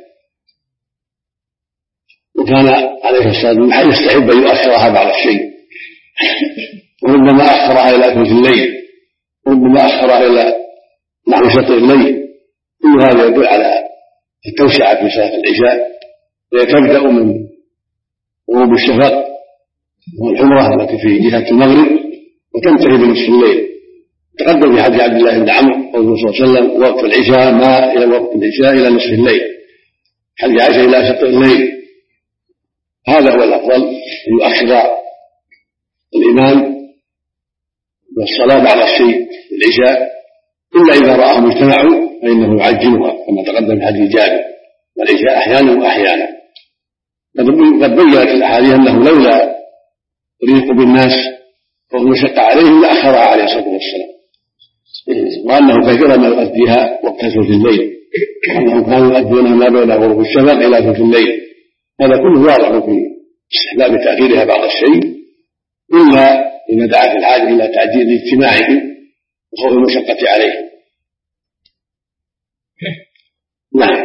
وكان عليه الصلاة والسلام يستحب أن يؤخرها بعض الشيء، وربما أخرها إلى ثلث الليل، وربما أخرها إلى نحو شطر الليل. كل هذا يدل على التوسعة في صلاة العشاء، وهي تبدأ من غروب الشفق والحمرة التي في جهة المغرب، وتنتهي بنصف الليل. تقدم في حديث عبد الله بن عمرو قوله صلى الله عليه وسلم: وقت العشاء ما إلى وقت العشاء إلى نصف الليل، حديث عائشة إلى شطر الليل. هذا هو الأفضل، أن يؤخر الإمام والصلاة بعد الشيء العشاء، إلا إذا رآهم اجتمعوا فإنه يعجلها كما تقدم في حديث جابر: والعشاء أحيانا وأحيانا. قد بينت الأحاديث أنه لولا يضيق بالناس وهو شق عليهم لأخرها عليه الصلاة والسلام، وأنه كثيرا ما يؤديها وقت ثلث الليل، وأنهم كانوا يؤدونها ما بين غروب الشفق إلى ثلث الليل. هذا كله واضح في استحباب تأخيرها بعض الشيء، إلا إذا دعت الحاجة إلى تعجيل اجتماعه وخوف المشقة عليه. نعم.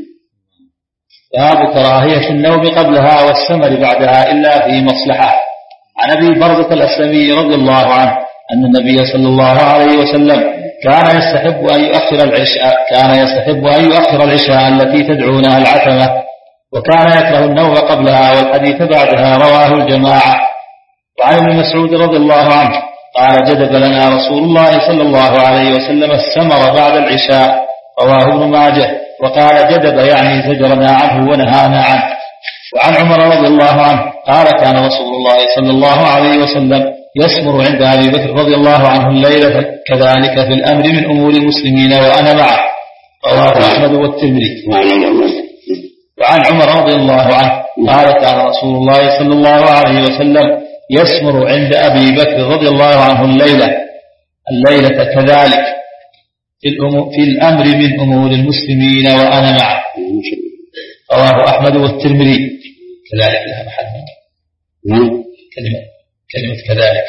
باب كراهية النوم قبلها والسمر بعدها إلا في مصلحة. عن أبي برزة الأسلمي رضي الله عنه أن النبي صلى الله عليه وسلم كان يستحب أن يؤخر العشاء كان يستحب أن يؤخر العشاء التي تدعونها العتمة، وكان يكره النوم قبلها والحديث بعدها، رواه الجماعة. وعن ابن مسعود رضي الله عنه قال جدب لنا رسول الله صلى الله عليه وسلم السمر بعد العشاء، رواه ابن ماجه. وقال جدب يعني زجرنا عنه ونهانا عنه. وعن عمر رضي الله عنه قال كان رسول الله صلى الله عليه وسلم يسمر عند أبي بكر رضي الله عنه الليلة كذلك في الأمر من أمور المسلمين وأنا معه، رواه أحمد والترمذي. وعن عمر رضي الله عنه قال كان رسول الله صلى الله عليه وسلم يسمر عند أبي بكر رضي الله عنه الليلة الليلة كذلك في الأمر من أمور المسلمين وأنا معه، رواه أحمد والترمذي. كذلك لها محل كلمة كلمة كذلك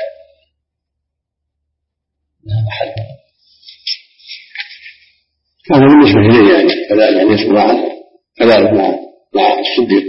لها محل كان بالنسبة إليه يعني كذلك يعني يسمع عنه كذلك مع مع الصديق.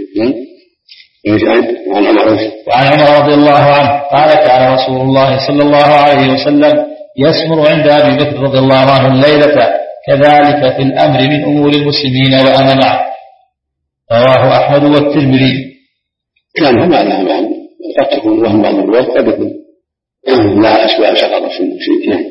وعن عمر وعن عمر رضي الله عنه قال كان رسول الله صلى الله عليه وسلم يسمر عند أبي بكر رضي الله عنه الليلة كذلك في الأمر من أمور المسلمين وأنا معه، رواه أحمد والترمذي. كان هذا معنى قد تكون وهم بعض الوقت قد يكون لا أسباب سقط في المسلمين.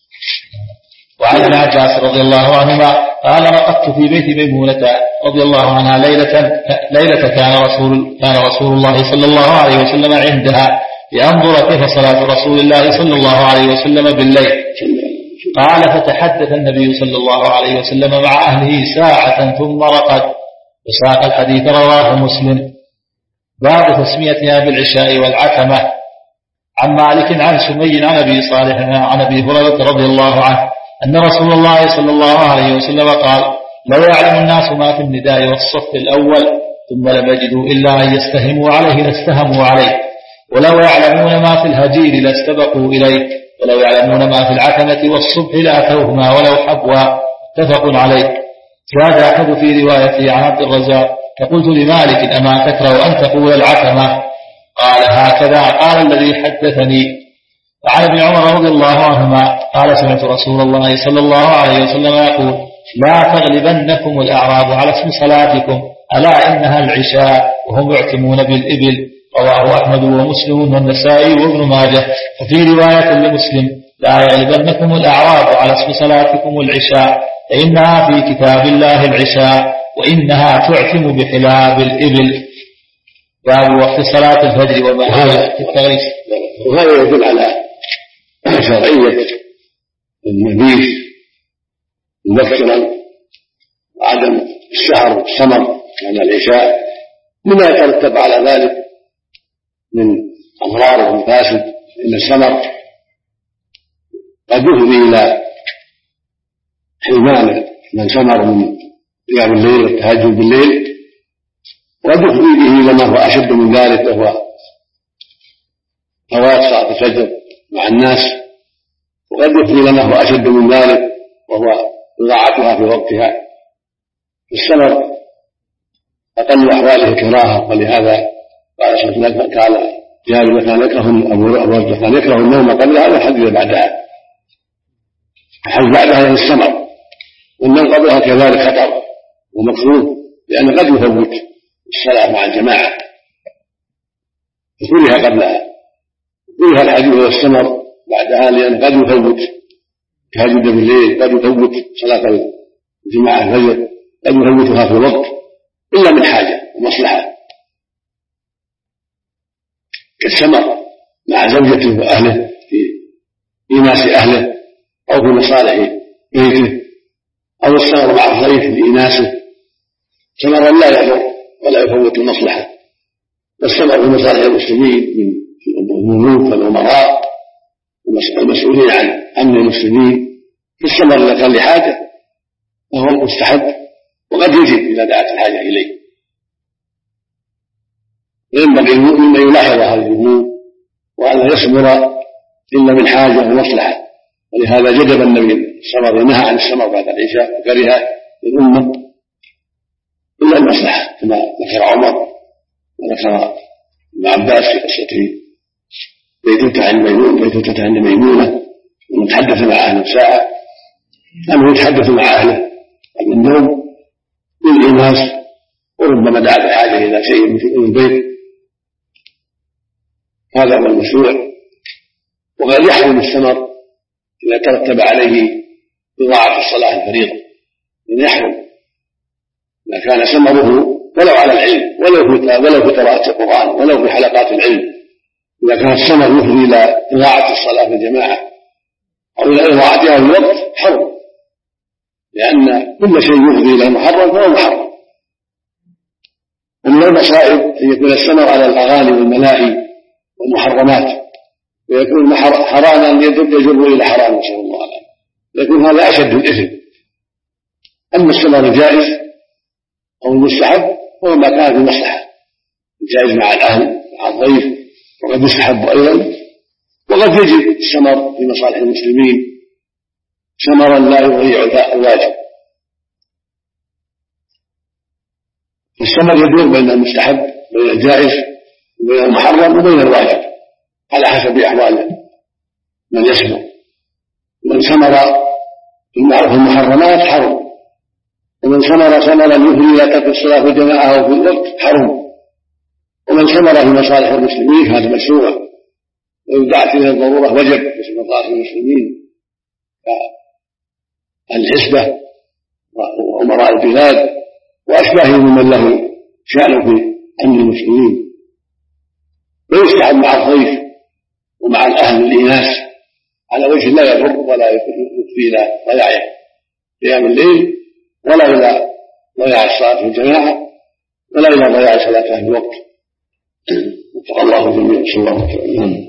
وعن ابن عباس رضي الله عنهما قال رقدت في بيت ميمونة رضي الله عنها ليلة ليلة كان رسول كان رسول الله صلى الله عليه وسلم عندها لأنظر كيف صلاة رسول الله صلى الله عليه وسلم بالليل. قال فتحدث النبي صلى الله عليه وسلم مع أهله ساعة ثم رقد. وساق الحديث رواه مسلم. باب تسميتها بالعشاء والعتمة. عن مالك عن سمي عن أبي صالح عن أبي هريرة رضي الله عنه أن رسول الله صلى الله عليه وسلم قال لو يعلم الناس ما في النداء والصف الأول ثم لم يجدوا إلا أن يستهموا عليه لاستهموا عليه، ولو يعلمون ما في الهجير لاستبقوا إليه، ولو يعلمون ما في العتمة والصبح لأتوهما ولو حبوا، متفق عليه. زاد أحد في روايته عن عبد الرزاق فقلت لمالك أما تكره أن تقول العتمة؟ قال هكذا قال الذي حدثني. وعن ابن عمر رضي الله عنهما قال سمعت رسول الله صلى الله عليه وسلم يقول لا تغلبنكم الأعراب على اسم صلاتكم ألا إنها العشاء وهم يعتمون بالإبل، رواه أحمد ومسلم والنسائي وابن ماجه. وفي رواية لمسلم لا يغلبنكم الأعراب على اسم صلاتكم العشاء فإنها في كتاب الله العشاء وإنها تعتم بحلاب الإبل. باب وقت صلاة الفجر وما هذا في التغريس. وهذا يدل على شرعية المبيت مبكرا وعدم السهر والسمر عن العشاء مما يترتب على ذلك من أضرار ومفاسد. إن السمر قد يفضي إلى حرمان من سمر من قيام الليل والتهجد بالليل، وقد يفضي به إلى ما هو أشد من ذلك وهو فوات صلاة الفجر مع الناس، وقد يفضي إلى ما هو أشد من ذلك وهو إضاعتها في وقتها. السمر أقل أحواله كراهة، ولهذا قال سبحانه تعالى جابر كان يكره أبو كان يكره النوم قبلها والحديث بعدها، الحديث بعدها يعني السمر، والنوم قبلها كذلك خطر ومكروه لأن قد يفوت الصلاة مع الجماعة فكلها قبلها، كلها الحديث والسمر بعدها لأن قد يفوت تهجد بالليل، قد يفوت صلاة الجماعة الفجر، قد يفوتها في الوقت إلا من حاجة ومصلحة كالسمر مع زوجته وأهله في إيناس أهله أو في مصالح بيته، أو السمر مع الضيف لإيناسه سمرا لا يضر ولا يفوت المصلحة. والسمر في مصالح المسلمين من الملوك والأمراء المسؤولين عن أمن المسلمين في السمر إذا كان لحاجة فهو مستحب وقد يجب إذا دعت الحاجة إليه. وينبغي المؤمن أن يلاحظ هذه الأمور وأن يسمر إلا من حاجة ومصلحة، ولهذا جدب النبي السمر ونهى عن السمر بعد العشاء وكره للأمة إلا المصلحة كما ذكر عمر وذكر ابن عباس في قصته بيتوتة عند ميمونة بيتوتة عند ميمونة ويتحدث مع أهل ساعة، أنه يتحدث مع أهله عن النوم بالإناث، وربما دعا بحاجة إلى شيء من البيت، هذا هو المشروع. وقد يحرم الثمر إذا ترتب عليه إضاعة الصلاة الفريضة، إن يحرم ما كان ثمره ولو على العلم ولو في ولو في قراءة القرآن ولو في حلقات العلم، إذا كان الثمر يفضي إلى إضاعة الصلاة في الجماعة أو إلى إضاعتها في الوقت حرم، لأن كل شيء يفضي إلى المحرم فهو محرم. ومن المصائب أن يكون الثمر على الأغاني والملاهي والمحرمات، ويكون حراما يجر إلى حرام، نسأل الله العافية، يكون هذا أشد الإثم. أما الثمر الجائز أو المستحب هو ما كان في المصلحة، الجائز مع الأهل مع الضيف، وقد يستحب أيضا، وقد يجب الثمر في مصالح المسلمين ثمرا لا يضيع الواجب. الثمر يدور بين المستحب بين الجائز وبين المحرم وبين الواجب على حسب أحوال من يسمع. من ثمر في المحرمات حرم، ومن ثمر ثمرا يفضي إلى ترك الصلاة في الجماعة أو في الوقت حرم، ومن ثمر في مصالح المسلمين هذا مشروع، وإن دعت إلى الضرورة وجب في مصالح المسلمين كالحسبة وأمراء البلاد وأشباههم ممن له شأن في أمن المسلمين. ويستحب مع الضيف ومع الأهل الإناث على وجه لا يضر ولا يفضي إلى ضياع قيام الليل، ولا إلى ضياع الصلاة في الجماعة، ولا إلى ضياع صلاتها في الوقت. وفق الله جميعا. صلى الله عليه وسلم.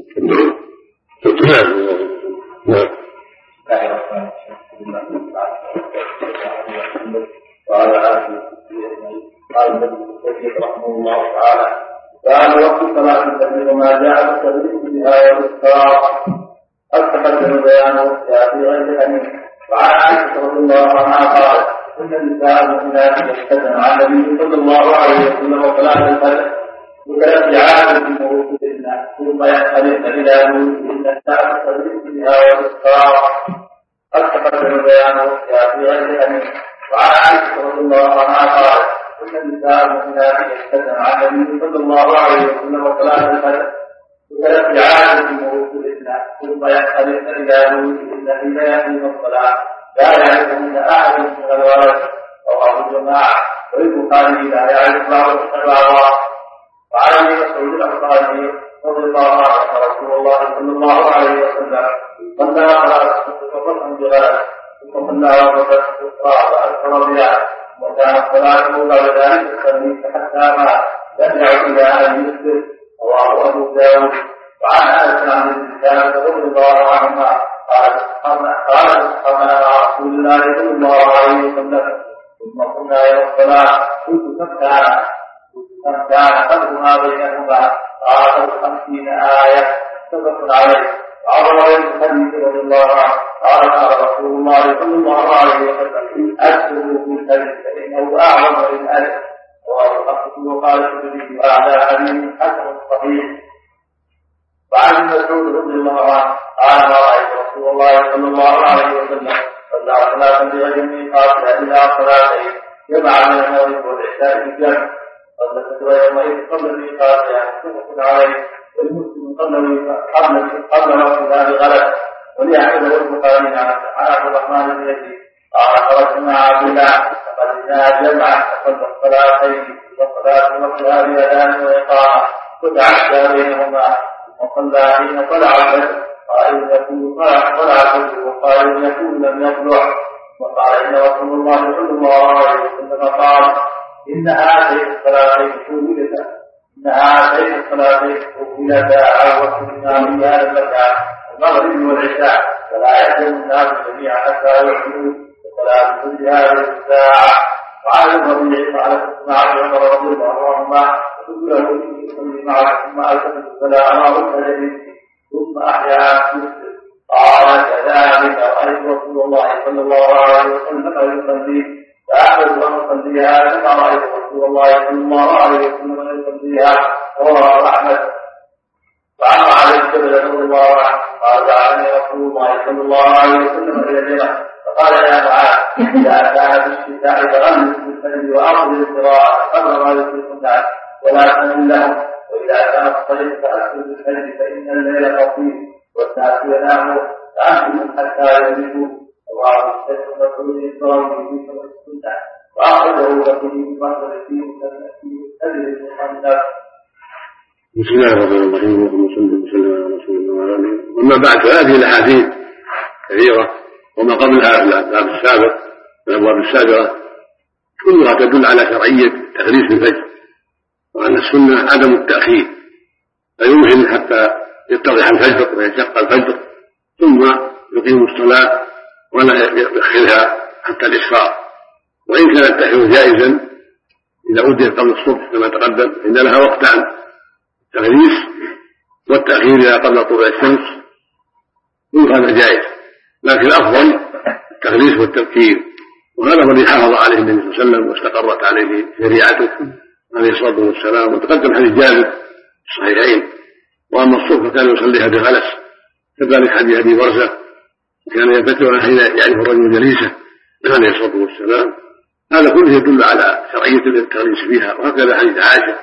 وعلى آله قال النبي رحمه الله تعالى: كان وقت صلاة الفجر وما جاء بالتدريس بآية الإسراء أتقدم بيانه في غير حديث. وعن عائشة رضي الله عنها قالت: إن النساء المؤمنات يشهدن على النبي صلى الله عليه وسلم صلاة الفجر وكانت عادة في مروجهن ثم ينقلبن إلى بيوتهن ساعة التدريس بآية الإسراء أتقدم بيانه في غير حديث. وعن عائشة رضي الله عنها قالت: إن النساء المؤمنات يشهدن على النبي صلى الله عليه وسلم صلاة الفجر وكانت عادة في مروجهن ثم ينقلبن إلى بيوتهن حين يأتين الصلاة لا يعرفن أحد من الولد رواه الجماعة. وللبخاري لا يعرف بعض الشباب. وعن ابي مسعود الأنصاري رضي الله عنه رسول الله صلى الله عليه وسلم صلى على صلاة بغلط ثم صلى على صلاة فأكثر بها، وكانت صلاته بعد ذلك الخميس حتى ما يرجع إلى أن يسجد. رواه أبو داود. وعن أنس عن الإسلام رضي الله عنهما قال: قال أصحابنا مع رسول الله صلى الله عليه وسلم ثم قمنا إلى الصلاة كنت كم كان قدرها بينهما قال: خمسين آية متفق عليه. وعن الحديث رضي الله عنه قال: قال رسول الله صلى الله عليه وسلم: أكثروا في الحديث فإنه أعظم من الألف. رواه الخمسة. وقال الترمذي: أعلى حديث حسن صحيح. وعن مسعود رضي الله عنه قال: ما رأيت رسول الله صلى الله عليه وسلم صلى صلاة بغير ميقات إلى صلاتين جمع من المغرب والعشاء في الجمع. قد يومئذ قبل ميقاتها متفق عليه. والمسلم قبل قبل وقتها بغلط. ولأحمد والبخاري عن عبد الرحمن بن يزيد قال: خرجت مع عبد الله فقد جاء جمعا فصلى الصلاتين وصلاة وقتها بأذان وإقامة وتعشى بينهما وصلى حين طلع الفجر قال: يكون طلع الفجر وقال: يكون لم يطلع. وقال: إن رسول الله صلى الله عليه وسلم قال: إن هاتين الصلاتين طولتا إن هاتين الصلاتين طولتا على وقت الإمام في هذا المكان المغرب والعشاء، فلا يحزن الناس جميعا حتى يحسنوا وصلاة الفجر هذه الساعة. وعن الربيع قال: مع عمر رضي الله عنهما وقلت له: إني أصلي معك ثم ألتفت فلا أرى وجهي ثم أحيا مسلم. قال: كذلك رأيت رسول الله صلى الله عليه وسلم يصلي فأحببت أن أصليها كما رأيت رسول الله صلى الله عليه وسلم يصليها. رواه أحمد. وعن معاذ بن جبل رضي الله عنه قال دعاني رسول الله صلى الله عليه وسلم الى اليمن فقال يا معاذ اذا كان في الشتاء فغمس بالثلج وارض القراءه قبل ما يصيب الناس ولا تمل لهم، واذا كان الصيف فاسكن بالثلج فان الليل قصير والناس ينامون فاهلهم حتى يملكوا. رواه الشيخ مسعود الصراوي في شرح السنه واخرجه بقيه بمصدر فيه الثلج المخنث. بسم الله الرحمن الرحيم. اللهم صل وسلم على رسول الله وعلى اله. اما بعد، فهذه الاحاديث كثيره وما قبلها في الباب السابق من الابواب السابقه كلها تدل على شرعيه تغليس الفجر، وان السنه عدم التاخير، فيمهل حتى يتضح الفجر ويشق الفجر ثم يقيم الصلاه ولا يؤخرها حتى الاسفار. وان كان التاخير جائزا اذا اديت قبل الصبح كما تقدم فان لها وقتان، التغليس والتأخير إلى قبل طلوع الشمس، كل هذا جائز، لكن الأفضل التغليس والتبكير، وهذا هو الذي حافظ عليه النبي صلى الله عليه وسلم واستقرت عليه شريعته عليه الصلاة والسلام. وتقدم حديث جابر الصحيحين. وأما الصبح كان يصليها بغلس، كذلك حديث أبي برزة كان يفتح حين يعرف الرجل جليسه عليه الصلاة والسلام. هذا كله يدل على شرعية التغليس فيها. وهكذا حديث عائشة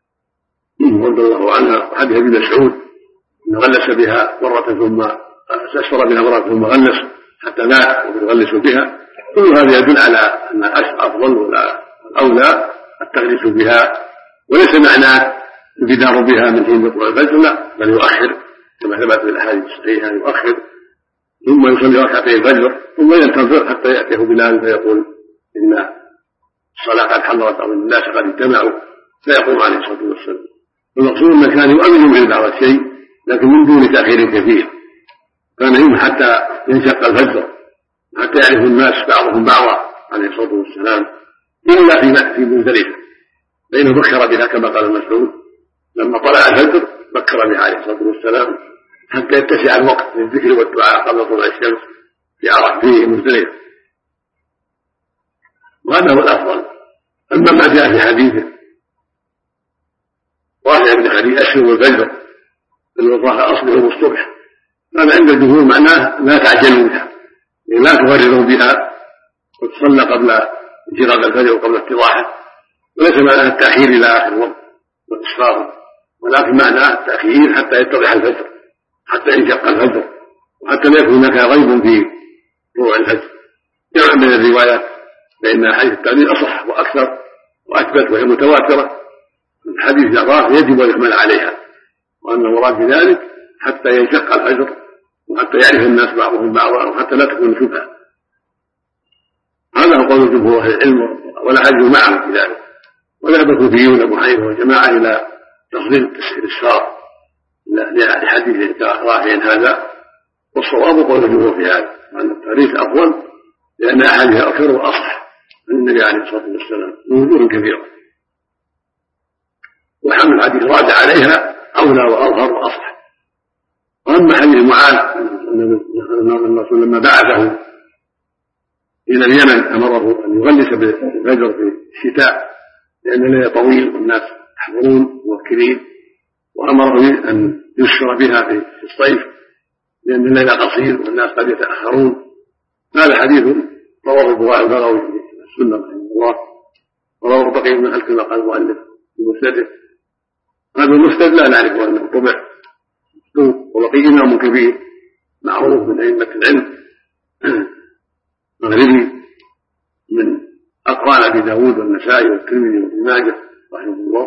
رضي الله عنها وحديث ابن مسعود ان غلس بها مره ثم استشفر بها مره ثم غلس حتى مات ويغلس بها. كل هذا يدل على ان الافضل والاولى التغليس بها، وليس معناه الجدار بها من حين يطلع الفجر، لا، بل يؤخر كما ثبت في الاحاديث الصحيحه، يؤخر ثم يصلي ركعتي الفجر ثم ينتظر حتى ياتيه بلال فيقول ان الصلاه قد حضرت او ان الناس قد اجتمعوا فيقوم عليه الصلاه والسلام. المقصود أنه كان يؤمن من بعض الشيء لكن من دون تأخير كثير، كان يوم حتى ينشق الفجر حتى يعرف الناس بعضهم بعضا عليه الصلاة والسلام، إلا في في مزدلفة فإنه بكر بها كما قال المسعود لما طلع الفجر بكر بها عليه الصلاة والسلام حتى يتسع الوقت للذكر والدعاء قبل طلوع الشمس في عرفة في مزدلفة، وهذا هو الأفضل. أما ما جاء في حديثه واحد من حديث أسر والفجر الوضاحة أصله الصبح، هذا عند الجمهور معناه لا تعجلوا بها، يعني لا تغرروا بها وتصلى قبل انشراق الفجر وقبل اتضاحه، وليس معناه التأخير إلى آخر الوقت والإسفار، ولكن معناه التأخير حتى يتضح الفجر، حتى ينشق الفجر، وحتى لا يكون هناك غيب في طلوع الفجر. جمع من الروايات فإن حديث التعليل أصح وأكثر وأثبت وهي متواترة من حديث جراح يجب أن يحمل عليها، وأن المراد بذلك حتى ينشق الفجر وحتى يعرف الناس بعضهم بعضا وحتى لا تكون شبهة. هذا هو قول جمهور أهل العلم ولا عجل معه في ذلك. وذهب الكوفيون أبو حنيفة وجماعة إلى تفضيل الإسفار لحديث رافع هذا، والصواب قول الجمهور في هذا وأن التاريخ أفضل لأن أحاديث أكثر وأصح من النبي عليه الصلاة والسلام من وجوه كثيرة، وحمل الحديث راد عليها أولى وأظهر وأصح. وأما حديث معاذ أن الرسول لما بعثه إلى اليمن أمره أن يغلس بالفجر في الشتاء لأن الليل طويل والناس يحضرون موكلين، وأمره أن يسر بها في الصيف لأن الليل قصير والناس قد يتأخرون. هذا حديث رواه البغوي في السنة رحمه الله، ورواه بقية من خلق كما قال المؤلف في مسنده. هذا المسند لا نعرف أنه طبع، وبقي إمام كبير معروف من أئمة العلم مغربي من أقران أبي داود والنسائي والترمذي وابن ماجه رحمه الله.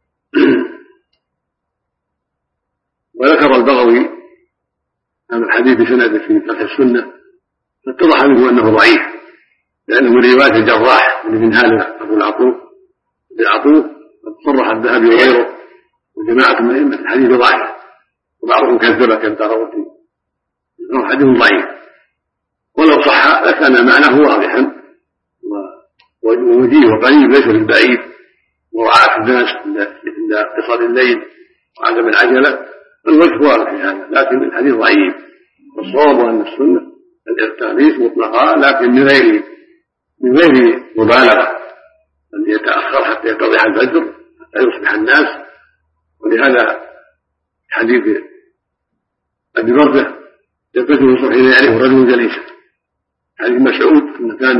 وذكر البغوي هذا الحديث بسند في فتح السنة، فاتضح منه أنه ضعيف لأنه من رواية الجراح من ابن هالة أبو العطوف العطوف قد صرح الذهبي وغيره وجماعة من أئمة الحديث ضعيف، وبعضهم كذب كالدارقطني، إنه حديث ضعيف، ولو صح لكان معناه واضحا ووجيه وقريب ليس بالبعيد، وراعاة الناس عند قصر الليل وعدم العجلة، الوجه واضح في هذا، لكن الحديث ضعيف. والصواب أن السنة التغليس مطلقا لكن من غير من غير مبالغة، أن يتأخر حتى يتضح الفجر حتى يصبح الناس. ولهذا حديث أبي بردة يلتفت الصبح إذا يعرف رجل جليسا. حديث مسعود أنه كان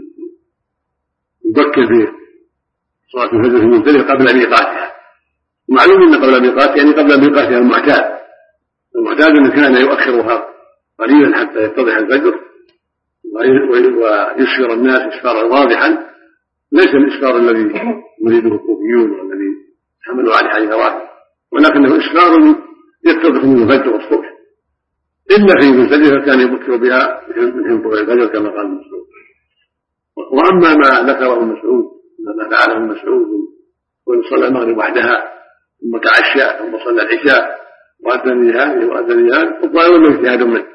يبكر في صلاة الفجر في المنزل قبل ميقاتها. ومعلوم أن قبل ميقاتها يعني قبل ميقاتها المعتاد. المعتاد أنه كان يؤخرها قليلا حتى يتضح الفجر ويسفر الناس إسفارا واضحا، ليس الإسفار الذي يريده الكوفيون والذي حملوا عليه حديث واحد، ولكنه إسفار يتضح منه الفجر والصبح. إلا في مزدلفة كان يبكر بها من حين طلوع الفجر كما قال مسعود. وأما ما ذكره مسعود ما فعله مسعود وإن صلى المغرب وحدها ثم تعشى ثم صلى العشاء وأذن هذه وأذن هذه فالظاهر اجتهاد منه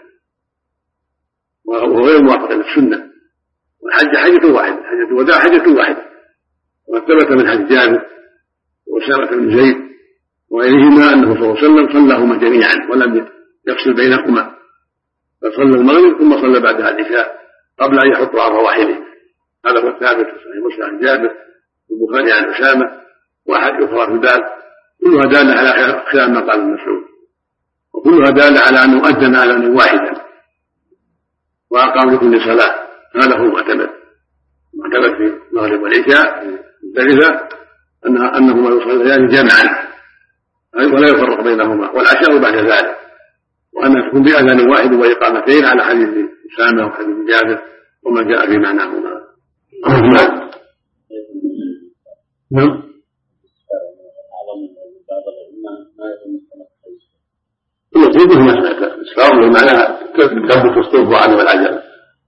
وهو غير موافق للسنة. والحج حجة واحدة، حجة الوداع حجة واحدة، وثبت من حديث جابر وأسامة بن زيد وغيرهما أنه صلى الله عليه وسلم صلىهما جميعا ولم يفصل بينهما، فصلى المغرب ثم صلى بعدها العشاء قبل أن يحط على رواحله. هذا هو الثابت في صحيح مسلم عن جابر والبخاري عن أسامة وأحد أخرى في الباب، كلها دالة على خلاف ما قال مسعود، وكلها دالة على أنه أذن أذانا واحدا وأقام لكل صلاة. هذا هو المعتمد المعتمد في المغرب والعشاء مختلفة أنها أنهما يصليان جمعا ولا يفرق بينهما، والعشاء بعد ذلك، وأن تكون بأذان واحد وإقامتين على حديث أسامة وحديث جابر وما جاء في معناهما. نعم نعم يطلبه مسألة إسفار بمعنى تثبت الصوت عنه والعجل.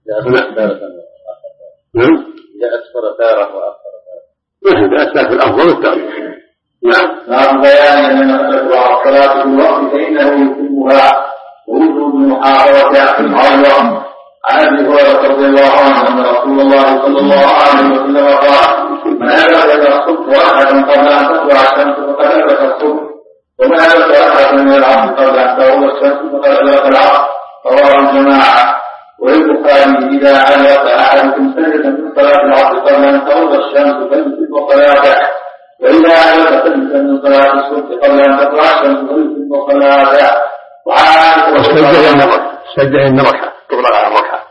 نعم إذا أسفر تارة وأخر تارة مثل أسفر الأفضل والتارة. نعم نعم بيان أن أسفر الصلاة في الوقت فإنه يتمها ووجوب المحافظة على الوقت. عن أبي هريرة رضي الله عنه أن رسول الله صلى الله عليه وسلم قال: من أدرك الصبح واحدا قبل أن تطلع الشمس فقد أدرك الصبح، ومن أدرك أحدا من العصر قبل أن تغرب الشمس فقد أدرك العصر. رواه الجماعة. وللبخاري: إذا أدرك أحدكم سجدة من صلاة العصر قبل أن تغرب الشمس فليمسك وصلاته، وإذا أدرك سجدة من صلاة الصبح قبل أن تطلع الشمس فليمسك وصلاته. سجدة إن ركعة تغلق على الركعة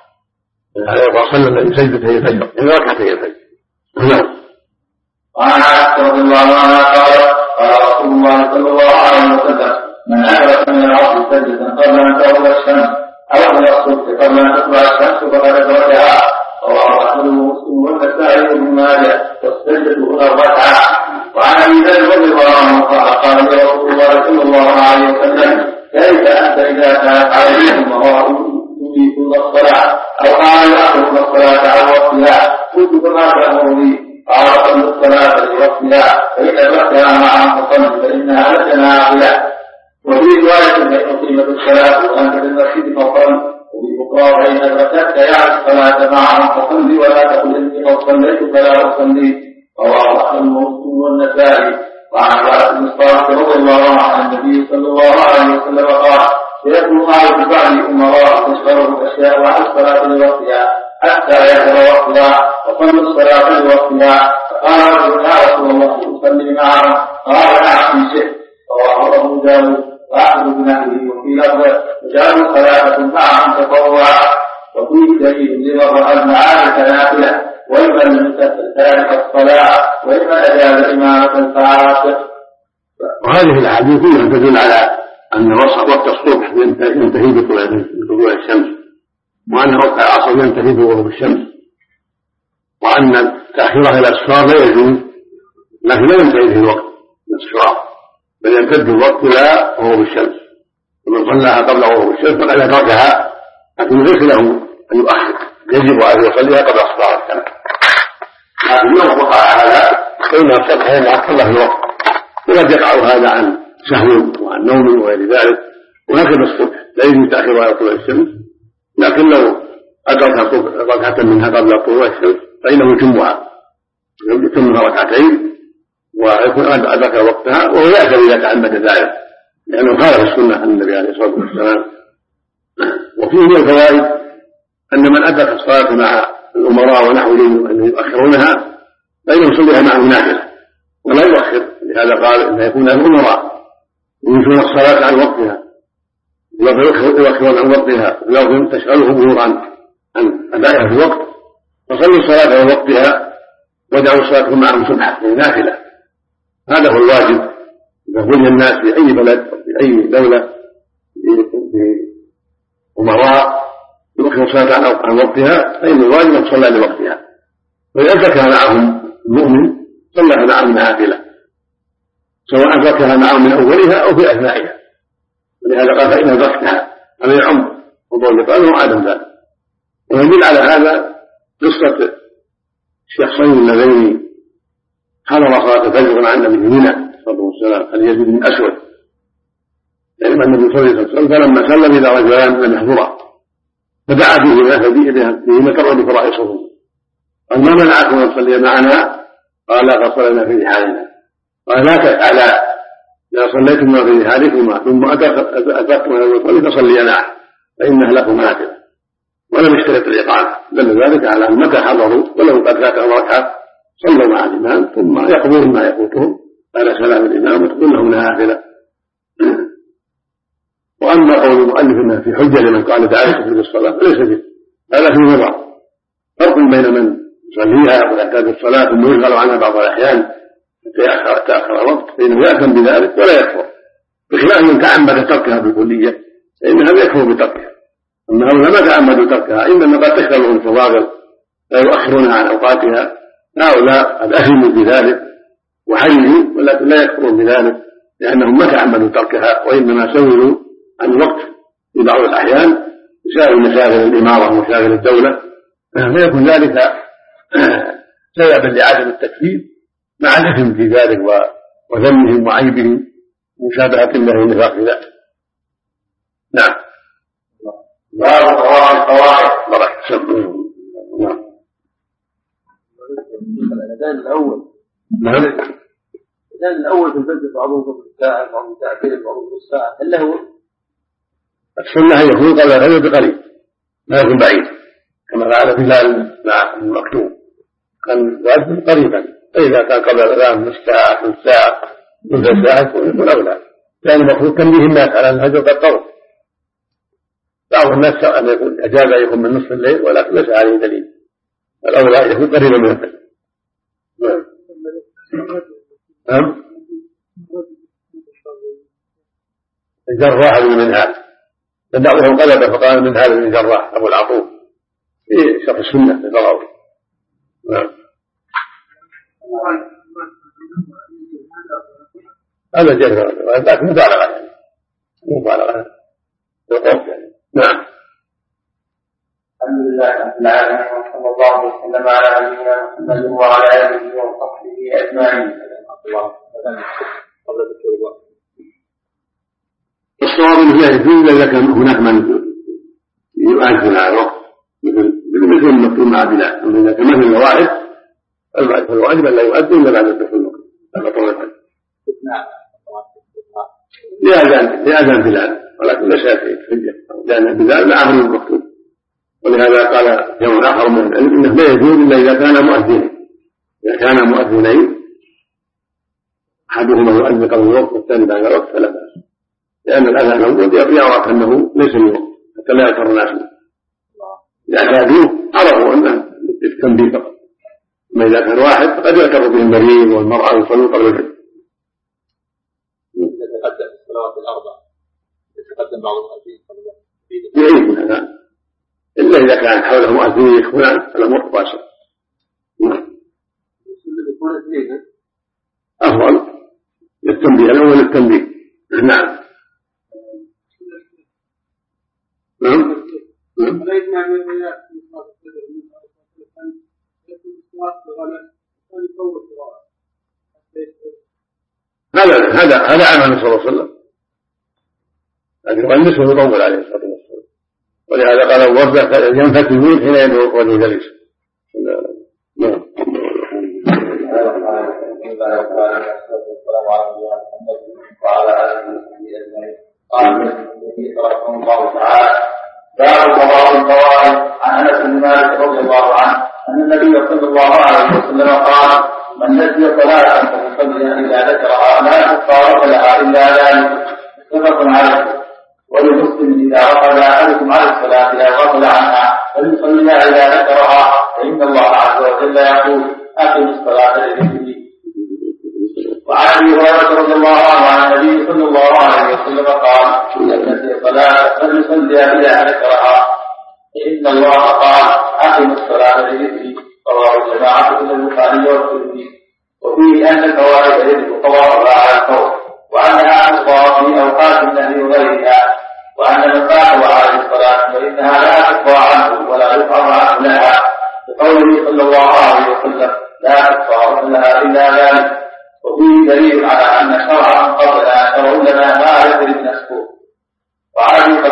وصلى سجدتين الفجر إن ركعتين الفجر. نعم. وعن عائشة رضي الله عنها قال: قال رسول الله صلى الله عليه وسلم: من أدرك من العصر سجدة قبل أن تغرب الشمس أو من الصبح قبل أن تطلع الشمس فقد أدركها. رواه أحمد ومسلم والنسائي وابن ماجه. والسجدة هنا الركعة. وعن أبي ذر رضي الله عنه قال: قال لي رسول الله صلى الله عليه وسلم: كيف أنت إذا كانت عليهم وراء يريدون الصلاة أو قال يأخذون الصلاة على وقتها؟ قلت: فما تأمرني؟ قال: صل الصلاة لوقتها، فإن أدركتها معهم فصل فإنها لك نافلة. وفي رواية: فإن أقيمت الصلاة وأنت في المسجد فصل. وفي أخرى: فإن أدركتك يعني الصلاة معهم فصل ولا تقل إني قد صليت فلا أصلي. رواه أحمد ومسلم والنسائي. وعن عباس بن الصامت رضي الله عنه عن النبي صلى الله عليه وسلم قال: سيكون على بعض أمراء تشغلهم أشياء عن الصلاة لوقتها حتى يحضر وقتها وصلوا الصلاة لوقتها. فقال رجل: يا رسول الله أصلي معهم؟ قال: نعم إن شئت. رواه أبو داود وأحمد بنحوه. وفي لفظ: وجعلوا صلاة معهم تطوعا. وفيه دليل لمن رأى المعارف نافلة وإما لم تارك الصلاة وإما أجاب إمامة فعاصر. وهذه الأحاديث كلها تدل على أن وقت الصبح ينتهي بطلوع الشمس، وأن وقت العصر ينتهي بغروب الشمس، وأن تأخيرها إلى الأسفار لا يجوز، لكن لا ينتهي في الوقت الأسفار، بل يمتد الوقت إلى غروب الشمس. ومن صلاها قبل غروب الشمس فقد أدركها، لكن ليس له أن يؤخر، يجب أن يصليها قبل أسفار السنة. لكن يوم وقع هذا فإن الصبح ينعكس الله في الوقت، وقد يقع هذا عن سهو وعن نوم وغير ذلك. وهكذا الصبح لا يجوز تأخيرها إلى طلوع الشمس، لكن لو أدرك ركعة منها قبل طلوع الشمس فإنه يتمها يتمها ركعتين ويكون أدرك وقتها، وهو يأثم إذا تعمد ذلك لأنه خالف السنة عن النبي عليه الصلاة والسلام. وفيه من الفوائد أن من أدرك الصلاة مع الأمراء ونحوهم أن يؤخرونها فإنه يصليها معهم نافلة ولا يؤخر، لهذا قال إن يكون الأمراء وينشرون الصلاة عن وقتها ويؤخرون عن وقتها ولو تشغله أمور عن عن أدائها في الوقت، فصلوا الصلاة عن وقتها ودعوا الصلاة معهم سبحة نافلة. هذا هو الواجب إذا بني الناس في أي بلد أو في أي دولة في أمراء يؤخروا الصلاة عن وقتها فإن الواجب أن تصلى لوقتها، وإذا زكى معهم المؤمن صلى معهم نافلة سواء زكاها معهم من أولها أو في أثنائها، ولهذا قال فإنها زكاها هذا يعم وضوء قالوا وعدم ذلك. ويدل على هذا قصة الشخصين اللذين حضر صلاة الفجر مع النبي منى صلى الله عليه وسلم اليزيد بن أسود، علم النبي صلى الله عليه وسلم فلما سلم إلى رجلان لم يحضرا فدعا فيهما فيهما كرر بفرائصهم قال ما منعكم أن تصلي معنا؟ قال فصلينا في رحالنا. قال لا تفعلا إذا صليتما في رحالكما ثم أتاكما إلى المصلي فصليا معه فإنها لكم نافلة، ولم يشترط الإقامة، دل ذلك على أن متى حضروا ولو قد فاتهم ركعة صلوا مع الإمام ثم يقضون ما يفوتهم بعد سلام الإمام وتكون لهم نافلة. وأما قول المؤلف أنها في حجة لمن قال دعاء في الصلاة فليس فيه، هذا في نظر فرق بين من يصليها ويحتاج الصلاة ثم يشغل عنها بعض الأحيان حتى تأخر الوقت فإنه يأثم بذلك ولا يكفر، بخلاف من تعمد تركها بالكلية فإن هذا يكفر بتركها. أما هؤلاء ما تعمدوا تركها إنما قد تشغلهم الفضائل لا يؤخرونها عن أوقاتها، هؤلاء قد أثموا بذلك وحيوا ولكن لا يكفرون بذلك لأنهم ما تعمدوا تركها وإنما سولوا عن الوقت في بعض الأحيان بسبب مشاغل الإمارة ومشاغل الدولة، فيكون ذلك سببا لعدم التكفير مع الإثم في ذلك وذمهم وعيبهم ومشابهة الله والنفاق في ذلك. نعم. باب قواعد القواعد. نعم. الأذان الأول. نعم. الأذان الأول في الفجر بعضهم قبل الساعة بعضهم ساعتين بعضهم نصف ساعة، هل له؟ السنة أن يكون قبل الفجر بقليل ما يكون بعيد كما فعل بلال مع المكتوب، كان يؤذن قريبا، فإذا كان قبل الأذان نصف ساعة ثلث ساعة ثلث ساعة يكون أولى، لأن المفروض تنبيه الناس على الهجر بالطول. بعض الناس أن يكون أجاز أن يكون من نصف الليل ولكن ليس عليه دليل، الأولى يكون قريبا من الفجر. نعم. الجراح بن منهال بعضهم قلب فقال من هذا بن جراح أبو العطوف في شرح السنة للبغوي. نعم. هذا جهل لكن مبالغة يعني مبالغة وقوف يعني. نعم. الحمد لله رب العالمين وصلى الله وسلم على نبينا محمد وعلى آله وصحبه أجمعين. الصواب انه يجوز اذا كان هناك من يؤذن على الوقت مثل مثل المكتوب مع بلال، اما اذا كان مثل الواحد فالواجب ان لا يؤذن الا بعد دخول الوقت هذا طول لأذان لأذان بلال، ولكن لا شيء في حجه لأن بلال لا أمر المكتوب، ولهذا قال يوم آخر من العلم انه لا يجوز الا اذا كان مؤذنين، اذا كان مؤذنين احدهما يؤذن قبل الوقت والثاني بعد الوقت فلا بأس، لأن الأذان موجود يعرف أنه ليس الوقت حتى لا يكثر الناس إذا اعتادوه عرفوا أنه التنبيه فقط، أما إذا كان واحد فقد يعتر به المريض والمرأة يصلون قبل الفجر. إذا تقدم الصلوات الأربع يتقدم بعض المؤذنين يعيد من هذا إلا إذا كان حوله مؤذنين يكونان الأمر واسع. أفضل للتنبيه الأول للتنبيه. نعم. نعم. هذا هذا هذا عمل صلى الله عليه وسلم، لكن قال نصف يطول عليه الصلاة والسلام، ولهذا قال الوردة ينفتحون حين يدعو الرجل جليس. نعم. وعلى آله وصحبه أجمعين. قال النبي رحمه الله تعالى: باب قضاء الفوائد. عن أنس بن مالك رضي الله عنه أن النبي صلى الله عليه وسلم قال: من نسي صلاة فليصليها إذا ذكرها لا كفارة لها إلا ذلك. متفق عليه. ولمسلم إذا غفل أحدكم عن الصلاة إذا غفل عنها فليصليها إذا ذكرها، فإن الله عز وجل يقول أقم الصلاة لذكري. وعن أبي هريرة رضي الله عنه عن النبي صلى الله عليه وسلم قال: إذا نسي الصلاة فليصليها إذا ذكرها، فإن الله قال أقم الصلاة لذكري. رواه الجماعة من البخاري والترمذي. وفيه أن الفوائد يجب قضاؤها على الفور، وأنها تقضى في أوقات النهي وغيرها، وأن من فات عليه الصلاة فإنها لا تقضى عنه ولا يفعل عنه لها، بقوله صلى الله عليه وسلم: لا تقضى لها إلا ذلك. وفيه دليل على أن شرعا قبلنا شرع لنا ما يدري نسكه. وعن أبي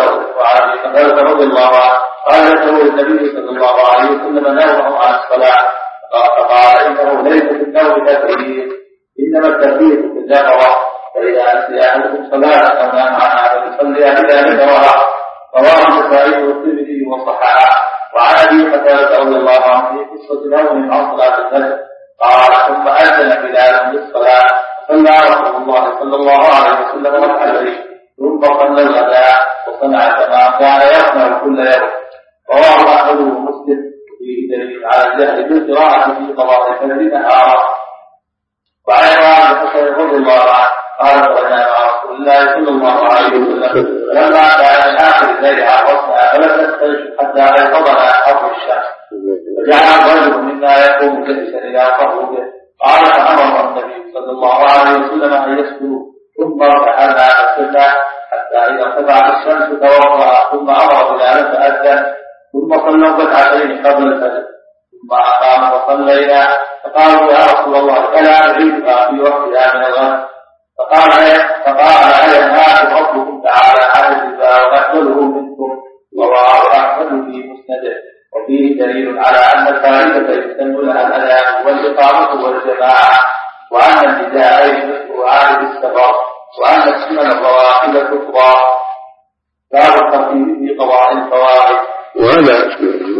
قتادة رضي الله عنه قال: يقول النبي صلى الله عليه وسلم: نوم عن الصلاة، فقال: إنه ليس في النوم تكبير، إنما التكبير في اليقظة، فإذا نسي أحدكم صلاة أو نام عنها فليصليها إذا ذكرها. رواه النسائي والترمذي وصححه. وعن أبي قتادة رضي الله عنه في قصة نوم عن صلاة الفجر قال: ثم أذن بلال للصلاة، صلى رسول الله صلى الله عليه وسلم ركعتين، ثم صلى الغداء وصنع كما كان يصنع كل يوم. رواه أحمد ومسلم. فيه دليل على الجهل بالقراءة في قضاء الفجر نهارا. وعن عمران بن حصين رضي الله عنه قال: خرجنا مع رسول الله صلى الله عليه وسلم لما كان من آخر الليل عرفنا فلم نستيقظ حتى أيقظنا حر الشمس، فجعل الرجل منا يقوم جالسا إلى قبره. قال: فأمر النبي صلى الله عليه وسلم أن يسكتوا، ثم ارتحلنا فسكتنا حتى إذا ارتفعت الشمس توضأ، ثم أمر بلالا فأذن، ثم صلوا ركعتين قبل الفجر، ثم أقام وصلينا. فقالوا: يا رسول الله ألا نعيدها في وقتها من الغد؟ فقال: فقال: هل ينهاكم ربكم تعالى عن الربا ونقبله منكم؟ رواه أحمد في مسنده. وفيه دليل على أن الفائدة يستن لها الأذان والإقامة والجماعة، وأن النداءين مثل عارض السفر، وأن السنن الرواتب تقضى. باب الترتيب في قضاء الفوائد. وهذا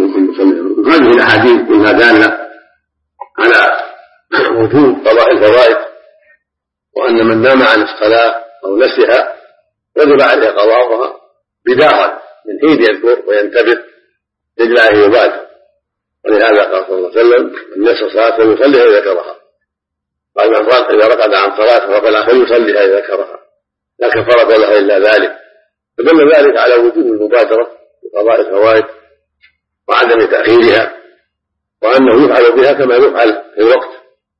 هذه الأحاديث كلها دالة على وجوب قضاء الفوائد، وأن من نام عن الصلاة أو نسيها وجب عليه قضاؤها بداغا من حين يذكر وينتبه يجب عليه يبادر. ولهذا قال صلى الله عليه وسلم: من نسي الصلاة فليصليها إذا ذكرها. قال: من فرق إذا رقد عن صلاة فلا فليصليها إذا ذكرها، لا كفارة لها إلا ذلك. فدل ذلك على وجوب المبادرة بقضاء الفوائد وعدم تأخيرها، وأنه يفعل بها كما يفعل في الوقت.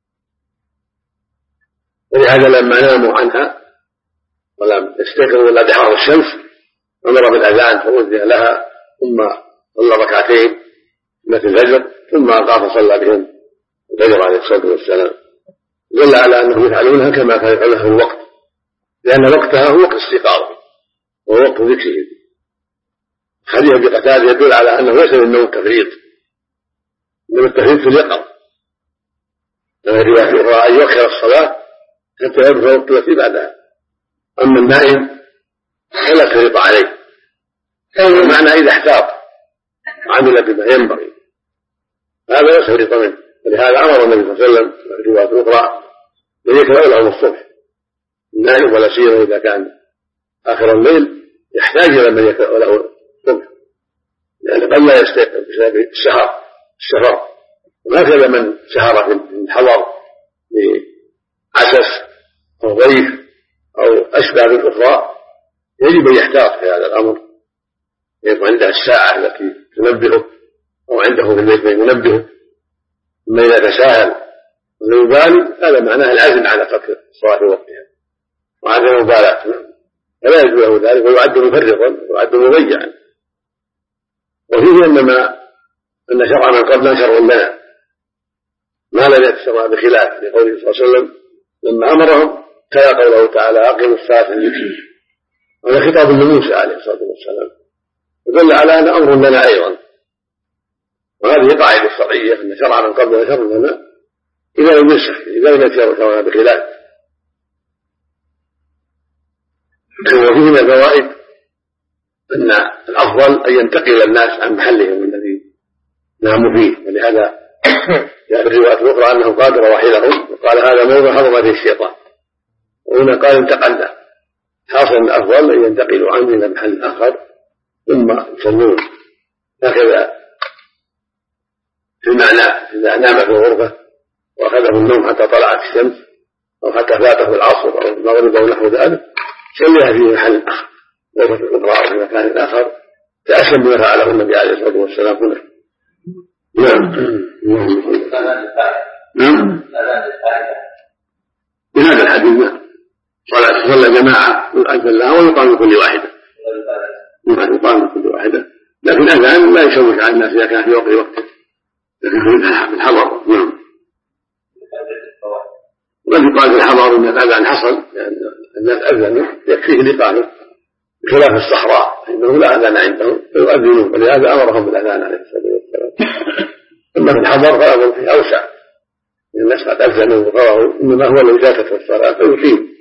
ولهذا لما ناموا عنها ولم يستيقظوا إلا بحر الشمس أمر بالأذان فوزع لها، ثم صلى ركعتين مثل الفجر، ثم قام فصلى بهم الفجر عليه الصلاة والسلام. دل على أنهم يفعلونها كما كان يفعلونها في الوقت، لأن وقتها هو وقت استيقاظه وهو وقت ذكره. حديث ابي قتادة يدل على أنه ليس من النوم التفريط، إنما التفريط في اليقظة. لما رواية أخرى أن يؤخر الصلاة حتى يبلغ الوقت التي بعدها. أما النائم فلا تفريط عليه، معنى إذا احتاط وعمل بما ينبغي هذا لا تفريط منه. ولهذا أمر النبي صلى الله عليه وسلم في رواية أخرى أن يكره لهم الصبح النائم، ولا سيما إذا كان آخر الليل يحتاج إلى من يكره له الصبح، لأن قد لا يستيقظ بسبب السهر السفر. وهكذا من سهر في الحضر لعسس أو ضيف أو أسباب أخرى يجب أن يحتاط في هذا الأمر، يكون عنده الساعة التي تنبهه أو عنده في البيت من ينبهه. ثم إذا تساهل ولم يبالي هذا معناه العزم على ترك الصلاة في وقتها وعدم المبالاة، فلا يجوز له ذلك ويعد مفرطا ويعد مضيعا. وفيه انما ان شرع من قبلنا شرع لنا ما لم يتشرع بخلاف، لقوله صلى الله عليه وسلم لما امرهم تلا قوله تعالى: اقيموا الصلاه لذكري. هذا خطاب لموسى عليه الصلاه والسلام، يدل على ان امر لنا ايضا. وهذه قاعده شرعيه ان شرع من قبلنا شرع لنا اذا لم ينسخ، اذا لم يتشرع بخلاف. وفيه من الفوائد أن الأفضل أن ينتقل الناس عن محلهم الذي ناموا فيه، ولهذا جاء في الروايات الأخرى أنه قادر رحيلهم وقال: هذا موضع حضر فيه الشيطان، وهنا قال انتقلنا، حاصل الأفضل أن ينتقلوا عنه إلى محل آخر ثم يصلون. هكذا في المعنى إذا نام في الغرفة وأخذه النوم حتى طلعت الشمس أو حتى فاته العصر أو المغرب أو نحو ذلك صليها في محل آخر غرفة أخرى أو في مكان آخر تأسم بما فعله النبي عليه الصلاة والسلام هنا. نعم. نعم. من هذا الحديث صلاة صلى جماعة يؤذن لها ويقام كل واحدة يقام كل واحدة، لكن أذان لا يشوش على الناس إذا كان في وقت وقته، لكن في الحضر. نعم. وقد يقال في الحضر إن الأذان حصل لأن الناس أذنوا يكفيه الإقامة بخلاف الصحراء فإنه لا أذان عندهم فيؤذنون، ولهذا أمرهم بالأذان عليه الصلاة والسلام. أما في الحضر فالأمر فيه أوسع، الناس قد أذنوا وقرأوا إنما هو الذي فاتته الصلاة فيقيم.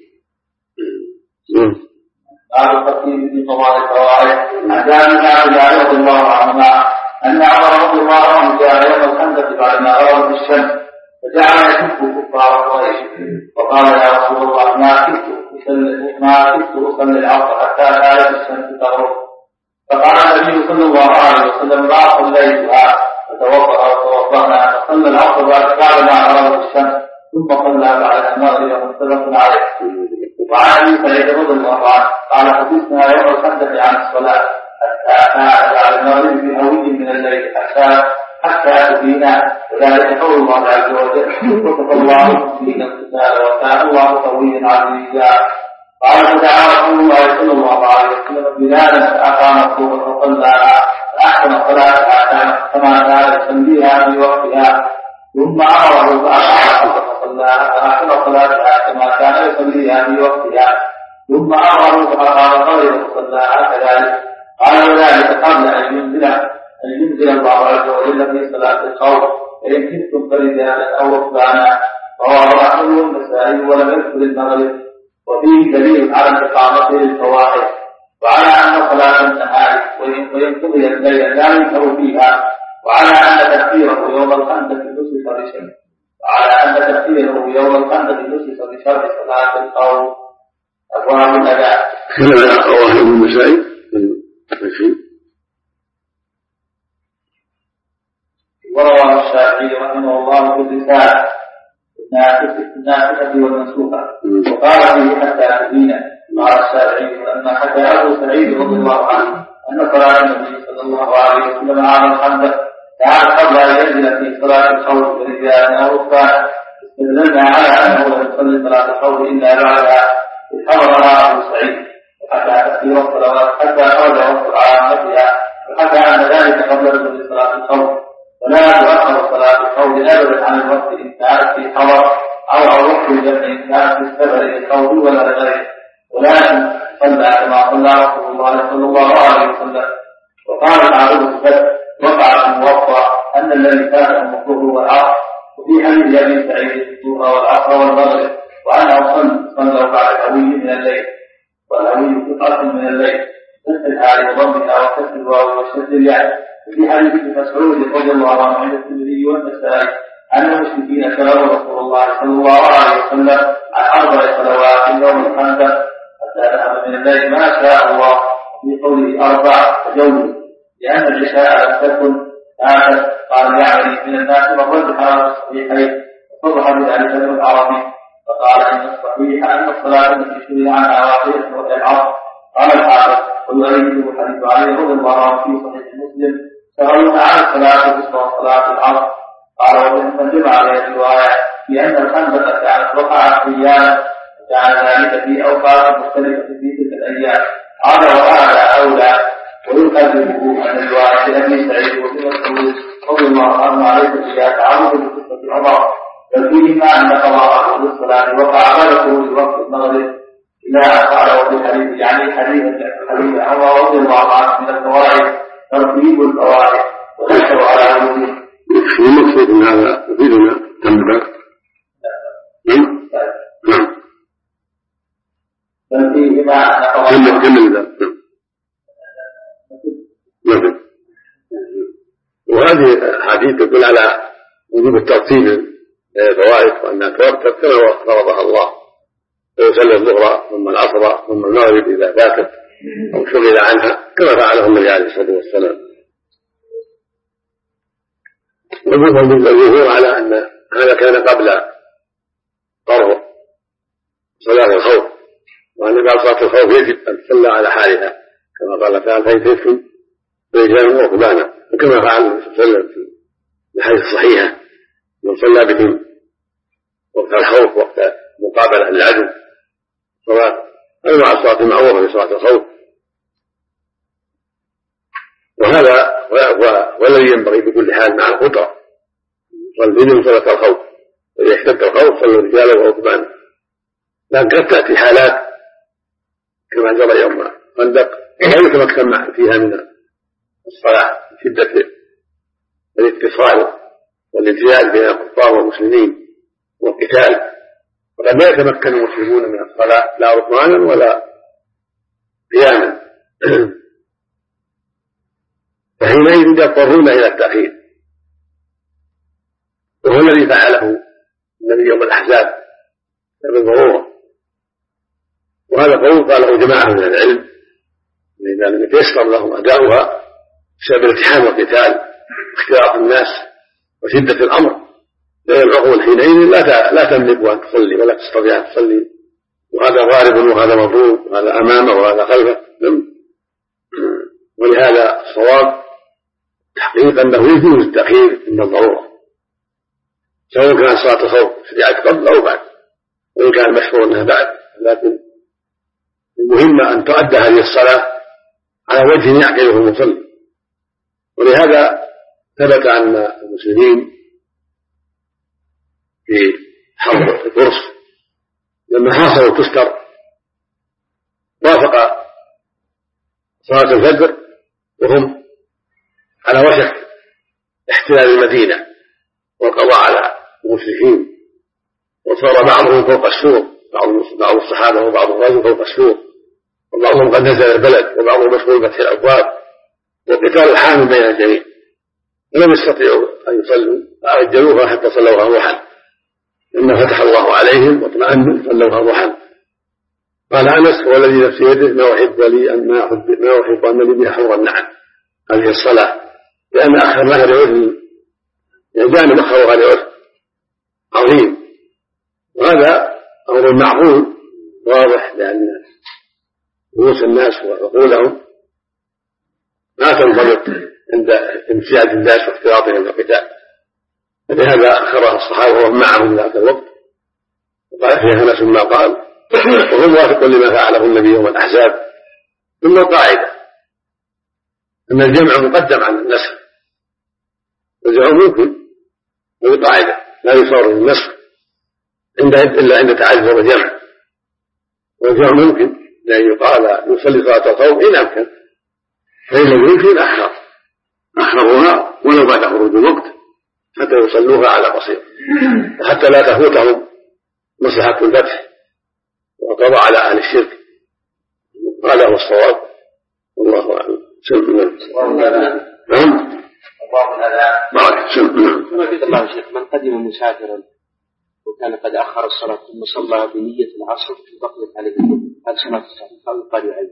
قال الخطيب في قضاء الفوائد عن جابر بن عبد الله رضي الله عنهما أن عمر رضي الله عنه جاء يوم الخندق بعدما غربت الشمس فجعل يشك كفار قريش وقال يا رسول الله ما كنت ما كنت أصلي العصر حتى كانت الشمس تغرب، فقال النبي صلى الله عليه وسلم ما صليتها فتوضأ وتوضأنا فصلى العصر بعدما غربت الشمس ثم صلى بعد المغرب متفق عليه. وعن ابي سعيد رضي الله عنه قال حدثنا يوم الخندق عن الصلاه حتى كان بعد المغرب بهوي من الليل حتى حتى تبينا، وذلك قول الله عز وجل وكفى الله فينا القتال وكان الله قويا عزيزا. قال فدعا رسول الله صلى الله عليه وسلم بلالا فاقام الظهر فصلى فاحسن صلاتها كما كان يصليها في وقتها ثم امره فاقام فأحسن صلاتها كما كان يصليها في وقتها ثم أمره فأقام الغير فصلاها كذلك. قال وذلك قبل أن ينزل أن ينزل الله عز وجل في صلاة الخوف فإن كنتم فرجالا أو ركبانا. رواه أحمد والنسائي ولم يذكر المغرب، وفيه دليل على استقامته للفوائد وعلى أن صلاة النهار وينقضي الليل لا ينكر فيها، وعلى أن تكفيره يوم الخندق نسخ بشيء وعلى أن تفسيره يوم الخندق نسخ بشرط صلاة القوم. أبواب الأداء. هذا رواه ابن النسائي ماشي. ورواه الشافعي رحمه الله في الرسالة الناسخة والمنسوخة وقال فيه حتى تبين. قال الشافعي لما حكى أبو سعيد رضي الله عنه أن صلاة النبي صلى الله عليه وسلم على الخندق كان قبل أن ينزل في صلاة الخوف برجال أو ركبان، استدللنا على أنه لم يصلي صلاة الخوف إلا بعدها إذ حضرها أبو سعيد وحتى تكفير الصلوات حتى خرج وقت عامتها، وحتى أن ذلك قبل نزول صلاة الخوف، ولا تؤخر صلاة الخوف أبدا عن الوقت إن كانت في حضر أو الوقت الجمع إن كانت في السفر للخوف ولا لغيره، ولكن صلى كما صلى رسول الله صلى الله عليه وسلم. وقال الحافظ الفتح وقع في الموطأ أن الذي فاتهم الظهر والعصر، وفي حديث أبي سعيد الظهر والعصر والمغرب، وأنه صلوا بعد الهوي من الليل، والهوي قطعة من الليل تسأل على ضمها وكسر الواو وشد الياء. وفي حديث ابن مسعود رضي الله عنه عند الترمذي والنسائي أن المشركين سألوا رسول الله صلى الله عليه وسلم عن أربع صلوات يوم الخندق حتى ذهب من الليل ما شاء الله، في قوله أربع فجوز لأن العشاء لم تكن آتت. قال يعني من الناس من رجح على الصحيحين وصرح بذلك ابن العربي، فقال إن الصحيح أن الصلاة التي شرع عنها واحدة وهي العصر. قال الحافظ ويؤيده حديث علي رضي الله عنه في صحيح مسلم سألون عن الصلاة بصلاة صلاة العصر. قال ومن جمع عليه الرواية بأن الخندق كانت وقعت أيام وكان ذلك في أوقات مختلفة في تلك الأيام. هذا وهذا أولى، ويقدمه أن الرواية لأبي سعيد وابن مسعود رضي الله عنه عليه فيها تعرض بقصة عمر، بل فيهما أن قضاءه للصلاة وقع غيره لوقت المغرب إلى أن قال وفي حديث يعني حديث حديث عمر رضي الله عنه من الفوائد ترتيب الفوائد ونشر على وجوده. المقصود من هذا يفيدنا تنبأ نعم بل فيهما أن قضاءه كمل ذلك. وهذه الحديث تدل على وجوب الترتيب الفوائد وأنها ترتب كما فرضها الله، ويصلي الظهر ثم العصر ثم المغرب إذا فاتت أو شغل عنها كما فعله النبي عليه الصلاة والسلام. والجمهور على أن هذا كان قبل فرض صلاة الخوف، وأن بعد صلاة الخوف يجب أن تصلى على حالها كما قال تعالى فإن رجال وركبانا، وكما فعل النبي صلى الله عليه وسلم في الحديث الصحيحة من صلى بهم وقت الخوف وقت مقابلة العدو صلاة أنواع الصلاة المعروفة في صلاة الخوف. وهذا والذي ينبغي بكل حال مع الخطأ صلوا صلاة الخوف، وإذا اشتد الخوف صلوا رجالا وركبانا. لكن قد تأتي حالات كما جرى يوم الخندق لا يتمكن فيها من الصلاة شدة الاتصال والانزيال بين الكفار والمسلمين والقتال، وقد لا يتمكن المسلمون من الصلاة لا ركوانا ولا قياما، فحينئذ يضطرون إلى التأخير، وهو الذي فعله النبي يوم الأحزاب بالضرورة. وهذا قول قاله جماعة من العلم إذا لم يتيسر لهم أداؤها بسبب الالتحام والقتال واختلاط الناس وشدة الأمر، لأن العقول حينئذ لا لا تملك أن تصلي ولا تستطيع أن تصلي، وهذا غارب وهذا مضروب وهذا أمامه وهذا خلفه. ولهذا الصواب تحقيق أنه يجوز التأخير عند الضرورة، سواء كان صلاة الخوف شريعة قبل أو بعد، وإن كان مشهور أنها بعد، لكن المهم أن تؤدى هذه الصلاة على وجه يعقله المصلي. ولهذا ثبت أن المسلمين في حرب الفرس لما حاصروا تستر وافق صلاة الفجر وهم على وشك احتلال المدينة والقضاء على المشركين، وصار بعضهم فوق السور، بعض الصحابة وبعض الرجل فوق السور، وبعضهم قد نزل البلد، وبعضهم مشغول بفتح الأبواب، والقتال حامل بين الجميع، لم يستطيعوا أن يصلوا فأجلوها حتى صلوها روحا، لما فتح الله عليهم واطمأنوا صلوها روحا. قال أنس هو الذي نفسي يده ما أحب لي أن ما أحب ما أحب أن لي بها حور النعم هذه الصلاة، لأن أخر لها لعذر، يعني جانب أخرها لعذر عظيم، وهذا أمر معقول واضح، لأن رؤوس الناس وعقولهم ما تنضبط عند امتياز الناس واختلاطهم بالقتال، فلهذا أخرها الصحابة وهم معهم ذات الوقت. وقال فيها أنس ما قال وهو موافق لما فعله النبي يوم الأحزاب. ثم القاعدة أن الجمع مقدم عن النسخ، والجمع ممكن، وهي قاعدة لا يصار النسخ إلا عند تعذر الجمع، والجمع ممكن لأن يقال يصلي صلاة الخوف إن أمكن، فإن لم يمكن أحرر أحررها ولو بعد خروج الوقت حتى يصلوها على بصير، حتى لا تفوتهم مصلحة الفتح وقضاء على أهل الشرك. هذا هو الصواب، والله أعلم. نعم. بارك الله شيخ، من قدم مسافرا وكان قد أخر الصلاة ثم صلى بنية العصر بقيت عليه هل صلاة الصلاة أو قال يعيد؟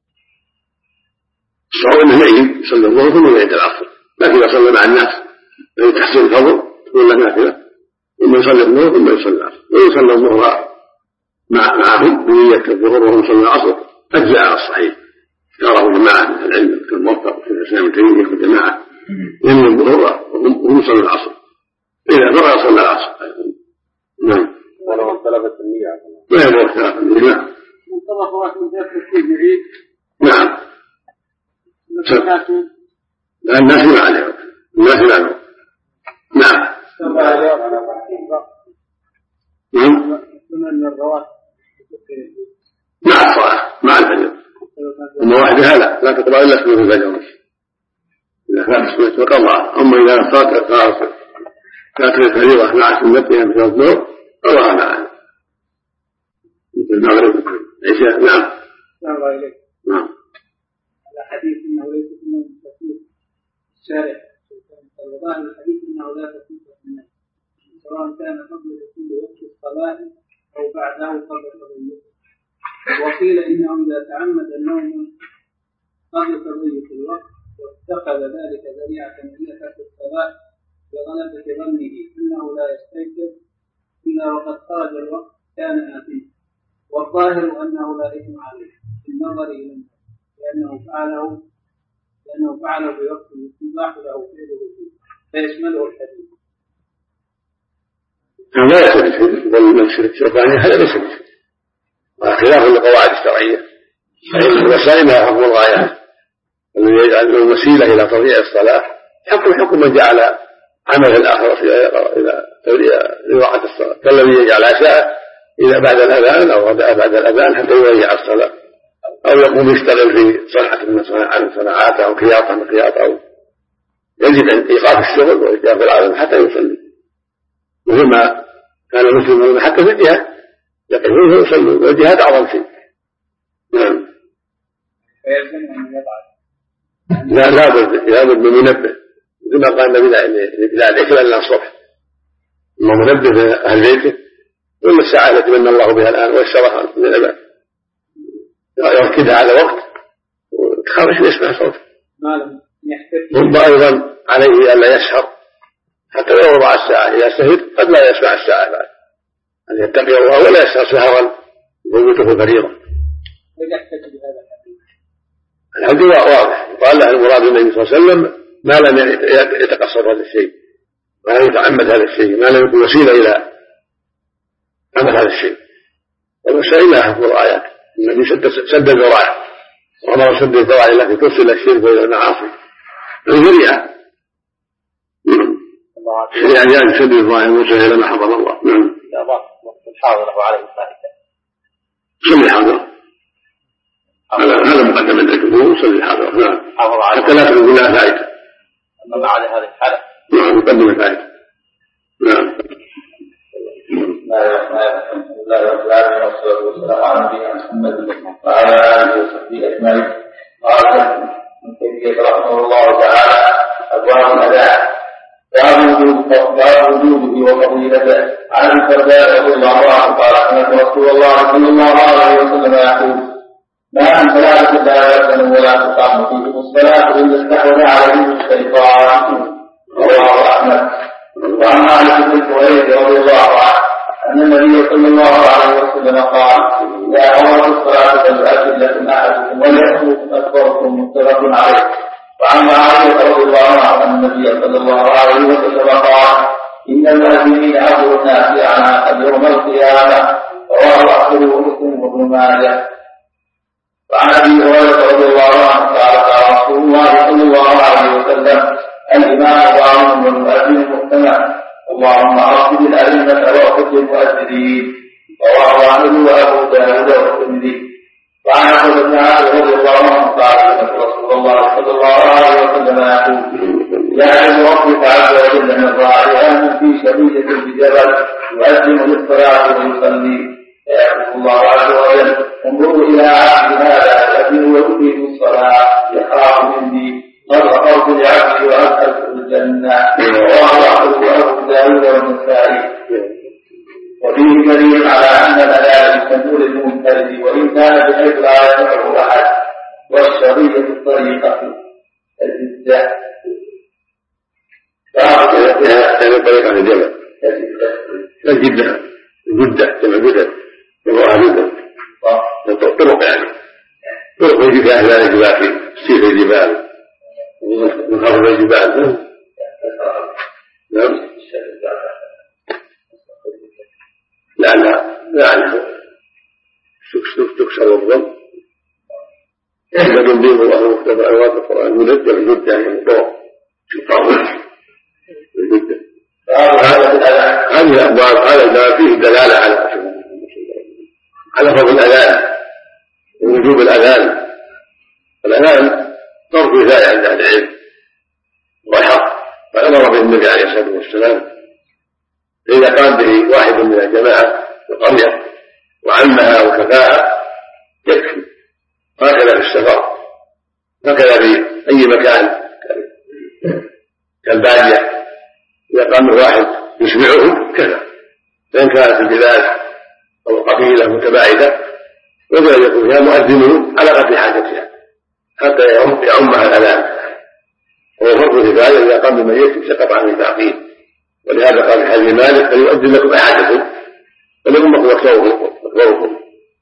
الصواب أنه يعيد، يصلي الظهر ثم يعيد العصر، لكن إذا صلى مع الناس فإن تحسين الفضل تكون له نافلة، ثم يصلي الظهر ثم يصلي العصر، ويصلي الظهر مع معهم بنية الظهر وهم يصلي العصر أجزاء على الصحيح، اختاره جماعة من العلم كالموفق في الإسلام التيمية والجماعة ينوي الظهر وهم يصلي العصر، إذا فرغ صلى العصر. نعم. ولو اختلفت النية لا يضر اختلاف النية. نعم. نعم. لا الناس ما عليهم، الناس ما عليهم. نعم. نعم. مع الصلاة مع الفجر، أما واحدها لا لا تقرأ إلا سنة الفجر إذا فات سنة وقضاء، أما إذا فات خلاص فاتت الفريضة مع سنتها مثل الظهر قضاها معها مثل المغرب العشاء. نعم. نعم. على حديث انه ليس منه كثير الشارع الوضاء الحديث انه لا تكون من سواء كان قبل دخول وقت الصلاه أو بعده قبل تضييق. وقيل إنه إذا تعمد النوم قبل تضييق الوقت واتخذ ذلك ذريعة إلى ترك الصلاة بغلبة ظنه أنه لا يستيقظ إلا وقد خرج الوقت كان آثما، والظاهر أنه لا إثم عليه بالنظر إلى الناس لأنه فعله لأنه فعله في وقت يباح له فعله فيه فيشمله الحديث. لا يشرك بل من شرك يعني هذا ليس بشرك، خلاف للقواعد الشرعية. الوسائل لها حكم الغايات، الذي يجعل له وسيلة إلى تضييع الصلاة حكم حكم من جعل عمل الآخرة إلى إضاعة الصلاة، كالذي يجعل عشاء إذا بعد الأذان أو غداء بعد الأذان حتى يضيع الصلاة، أو يقوم يشتغل في صنعة من صناعات أو خياطة من خياط، أو يجب أن إيقاف الشغل وإيقاف العالم حتى يصلي، مثل ما كان المسلمون حتى في الجهاد يقفون ويصلون، والجهاد أعظم شيء. نعم. لا لابد لابد من منبه، مثل ما قال النبي لا ذكر إلا الصبح، أما منبه أهل بيته ولا الساعة التي من الله بها الآن ويسرها من الأبد يركدها على وقت وتخرج ويسمع صوته. ثم أيضا عليه ألا يسهر حتى لو وضع الساعة، إذا سهر قد لا يسمع الساعة بعد، أن يتقي الله ولا يسهر سهرا يفوته الفريضة. الحديث واضح، قال له المراد النبي صلى الله عليه وسلم ما لم يتقصر هذا الشيء، ما لم يتعمد هذا الشيء، ما لم يكن وسيلة إلى عمل هذا الشيء. والوسائل لها حكم الآيات، النبي سد الذرائع وأمر سد الذرائع التي توصل الشرك وإلى المعاصي الذريعة، يعني سد الذرائع الموصلة إلى ما حرم الله. نعم. الحاضر وعليه الفائدة. صلي حاضر. هذا مقدم عند الجمهور، صلي حاضر. نعم. حتى لا تكون لها فائدة. أما بعد هذه الحالة. نعم مقدم الفائدة. نعم. الحمد لله رب العالمين والصلاة والسلام على نبينا محمد وعلى آله وصحبه أجمعين. قال ابن تيمية رحمه الله تعالى: أبواب الأذان. باب وجوده وفضيلته. عن الدرداء رضي الله عنه قال: سمعت رسول الله صلى الله عليه وسلم يقول: ما من صلاة لا يأذن ولا تقام فيهم الصلاة إلا استحوذ عليهم الشيطان. رواه أحمد. وعن مالك بن حويرث رضي الله عنه أن النبي صلى الله عليه وسلم قال: إذا أمرت الصلاة فليؤذن لكم أحدكم وليأتوكم أكبركم، متفق عليه. وعن معاوية رضي الله عنه أن النبي صلى الله عليه وسلم قال: إن المؤذنين أمر الناس أعناقا يوم القيامة. رواه أحمد ومسلم وابن ماجه. وعن أبي هريرة رضي الله عنه قال: قال رسول الله صلى الله عليه وسلم: الإمام ظالم والمؤذن مقتنع، اللهم أرشد الأئمة وأخذ المؤذنين. رواه أحمد وأبو داود والترمذي. وعن أبي هريرة رضي الله عنه قال: سمعت رسول الله صلى الله عليه وسلم يقول: يعلم ربك عز وجل من راعي أمن في شديدة بجبل يؤذن للصلاة ويصلي، فيقول الله عز وجل: انظروا إلى عبد هذا يؤذن ويقيم الصلاة يخاف مني، قد غفرت لعبدي وأدخلته الجنة. رواه أحمد وأبو داود والنسائي. وفيه دليل على أن الأذان يسمى للمنفرد وإن كان بحيث لا يسمعه أحد، والشريعة الطريقة الجدة. هذه الطريقة الجدة الجدة الجدة جمع جدة يبغاها جدة طرق، يعني طرق يجي في أهل الجبال، في سيف الجبال من خلف الجبال. نعم. لأنها لأنها تكسر الظلم يحمد به الله مختلف أنواع القرآن مدد الجدة، يعني طرق الطاغوت الجدة. هذه الأبواب هذا الباب فيه دلالة على على فضل الأذان ووجوب الأذان. الأذان فرض كفاية عند أهل العلم وحق، فأمر به النبي عليه الصلاة والسلام. فإذا قام به واحد من الجماعة في القرية وعمها وكفاها يكفي. هكذا في السفر، هكذا في أي مكان كالبادية، إذا قام واحد يسمعه كذا. فإن كانت البلاد أو طويلة متباعدة يجب أن يكون فيها مؤذنون على قدر حاجتها حتى يعمها الأذان، وهو فرض كفاية إذا قام بميت سقط عنه التعقيد. ولهذا قال في حديث مالك فليؤذن لكم أحدكم فليؤمكم أكثركم.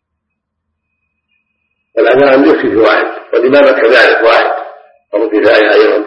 الأذان يكفي في واحد، والإمامة كذلك واحد فرض كفاية أيضا.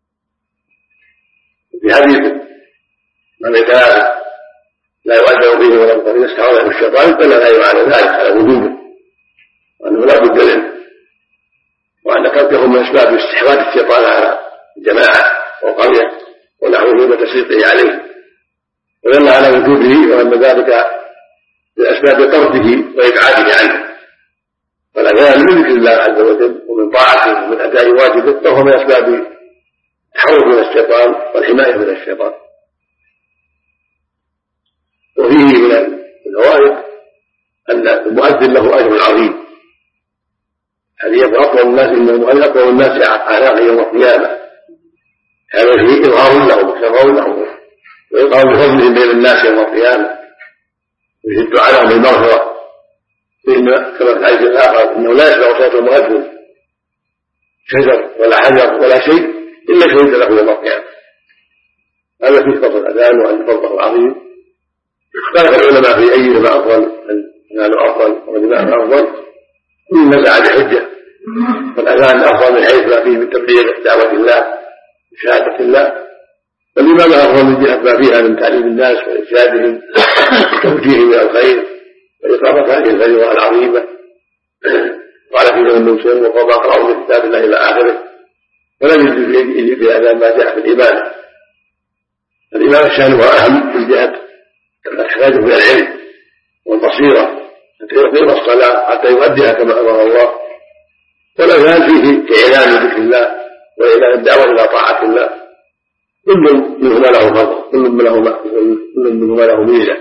في حديث من كان لا يؤذن به ولا فقد استعاذ من الشيطان فلا لا يعانى ذلك على وجوبه وأنه لا بد منه، وأن قد يكون من أسباب استحواذ الشيطان على الجماعة والقرية ونحوه وتسليطه عليه، ودل على وجوبه وأن ذلك بأسباب طرده وإبعاده عنه. فالأذان من ذكر الله عز وجل ومن طاعته ومن أداء واجبه فهو من أسباب التحرر من الشيطان والحماية من الشيطان. وفيه من الفوائد أن المؤذن له أجر عظيم، هذه يكون أطول الناس إن المؤذن أطول الناس أعناقا يوم القيامة، هذا فيه إظهار له وشرع له وإظهار بفضلهم بين الناس يوم القيامة، ويشد عليهم بالمغفرة. فإن كما في الحديث الآخر إنه لا يسمع صوت المؤذن شجر ولا حجر ولا شيء إلا شهد له يوم القيامة. هذا فيه فضل الأذان وأن فضله عظيم. اختلف العلماء في أيهما أفضل، الأذان أفضل والإمام أفضل، من نزع بحجة. فالأذان أفضل من حيث ما فيه من تبليغ دعوة الله وشهادة الله، والإمام أفضل من جهة ما فيها من تعليم الناس وإرشادهم وتوجيههم إلى الخير وإقامة هذه الفريضة العظيمة. قال فيه ابن مسلم وقضى قرأوا من كتاب الله إلى آخره. فلم يجد في الأذان ما جاء في الإمامة. الإمامة شأنها أهم من جهة تحتاج إلى العلم والبصيرة حتى يقيم الصلاة حتى يؤديها كما أمر الله. والأذان فيه كإعلان ذكر الله وإعلان الدعوة إلى طاعة الله، كل منهما له فضل، كل منهما له ميزة.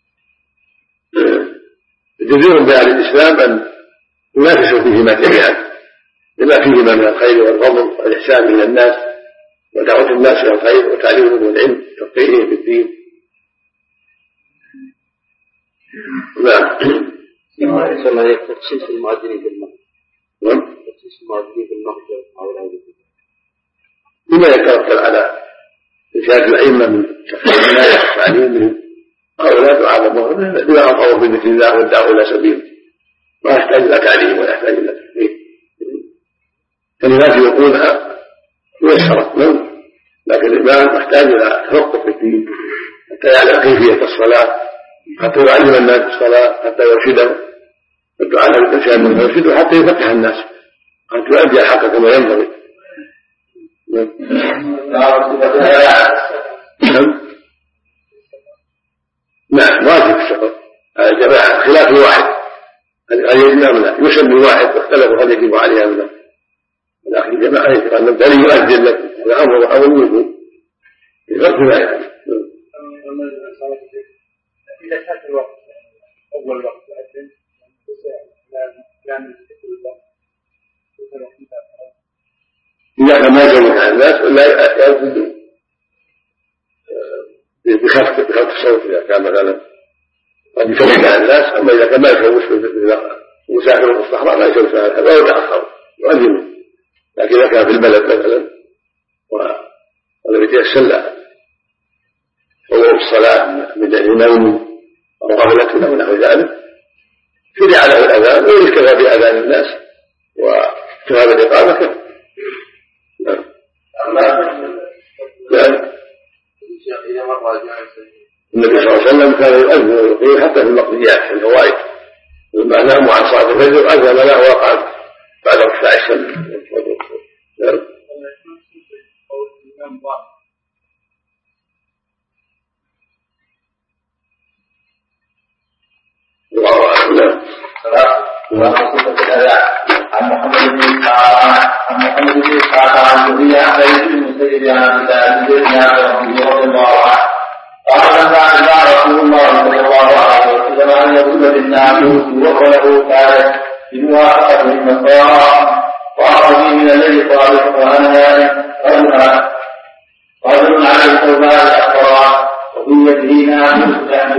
جدير بأهل الإسلام أن ينافسوا فيهما جميعا لما فيهما من الخير والفضل والإحسان إلى الناس ودعوة الناس إلى الخير وتعليمهم العلم وتفقيههم بالدين. نعم. تخصيص المؤذنين بالمغرب. نعم. تخصيص المؤذنين بالمغرب أو العودة. بما يترتب على إرشاد الأئمة من تفسير الآية وتعليمهم هؤلاء دعاء المغرب بما أطوروا بذكر الله والدعوة إلى سبيله، ما يحتاج إلى تعليم ولا يحتاج إلى تفسير. كلمات يقولها ميسرة نعم، لكن الإمام يحتاج إلى تفقه في الدين حتى يعلم كيفية الصلاة، حتى يعلم الناس الصلاة، حتى يرشدهم الدعاء بالإرشاد ويرشده حتى يفقه الناس حتى يؤدي الحق كما ينبغي. نعم نعم واجب السفر على الجماعة خلاف الواحد، هل يجب أم لا؟ يسمي واحد واختلفوا هل يجب عليه أم لا، ولكن الجماعة يجب أن نبتلي يؤذن لكم الأمر أمر منكم بفرق ما يعني. إذا كان الوقت أول وقت يؤذن إذا كان ما يجوز على الناس ولا يؤذن بخفض بخفض الصوت إذا كان مثلا قد يشوش على الناس، أما إذا كان ما يشوش مسافر في الصحراء ما يشوش على هذا ويتأخر يؤذن. لكن إذا كان في البلد مثلا ولم يتيسر له حضور الصلاة من الإمام أو غفلة أو نحو ذلك شرع له الأذان ويكتفى بأذان الناس وكفى بالإقامة كفى. نعم. نعم. النبي صلى الله عليه وسلم كان يؤذن ويقيم حتى في المقضيات في الفوائد، لما ناموا عن صلاة الفجر أذن له وقعد بعد ارتفاع الشمس. نعم. الله أعلم. عن محمد بن إسحاق عن محمد بن إسحاق عن زكريا عن سعيد بن المسيب عن عبد الله بن عمر رضي الله عنه قال لما رسول الله صلى الله عليه وسلم أن يقول بالناس وله كانت بموافقة النصارى وأخذ من الليل صالح وأنا نائم رجل على الثوبان الأخضران وفي يده ناس يحمله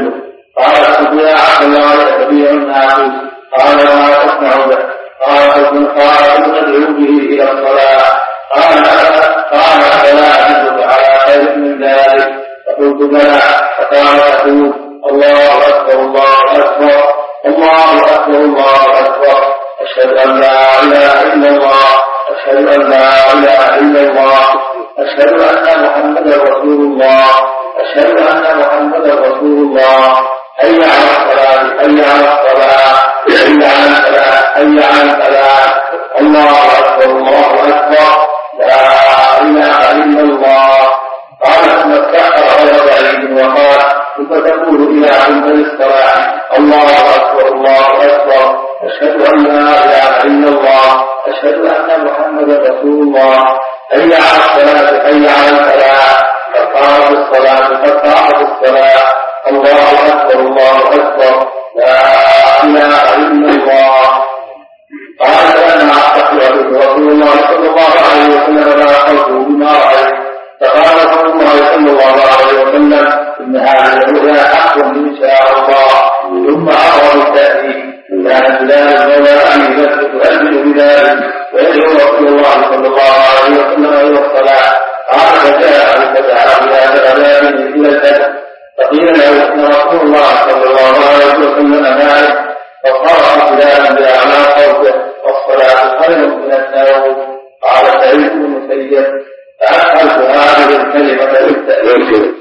قال قلت يا عبد الله تبيع الناقوس قال وما تصنع به قال قال ندعو به الى الصلاه قال قال فلا ادلك على خير من ذلك فقلت بلى فقال تقول الله اكبر الله اكبر الله اكبر الله اكبر اشهد ان لا اله الا الله اشهد ان لا اله الا الله اشهد ان محمدا رسول الله اشهد ان محمدا رسول الله حي على الصلاه حي على الصلاه حي على الفلاح حي على الفلاح الله اكبر الله اكبر لا اله الا الله. قال ثم استحقر غير بعيد وقال ثم تقول اذا قمت للصلاه الله اكبر الله اكبر اشهد ان لا اله الا الله اشهد ان محمدا رسول الله حي على الصلاه حي على الفلاح قد قامت الصلاه قد قامت الصلاه الله اكبر الله اكبر لا اله الا الله. قال فلما استقبل رسول الله صلى الله عليه وسلم لا خلقه بما رايت فقال رسول الله صلى الله عليه وسلم ان هذه الرؤيا حق ان شاء الله. ثم امر بالتاكيد كان بلال مولى ابي بكر تؤذن بذلك ويدعو رسول الله صلى الله عليه وسلم الى الصلاه. قال فجاء فدعا بهذا الباب الى البدر فقيل له ان رسول الله صلى الله عليه وسلم مالك فصرف بلال باعلى صوته والصلاه خير من النوم. قال سعيد بن المسيب فأسألت هذه الكلمة بالتأويل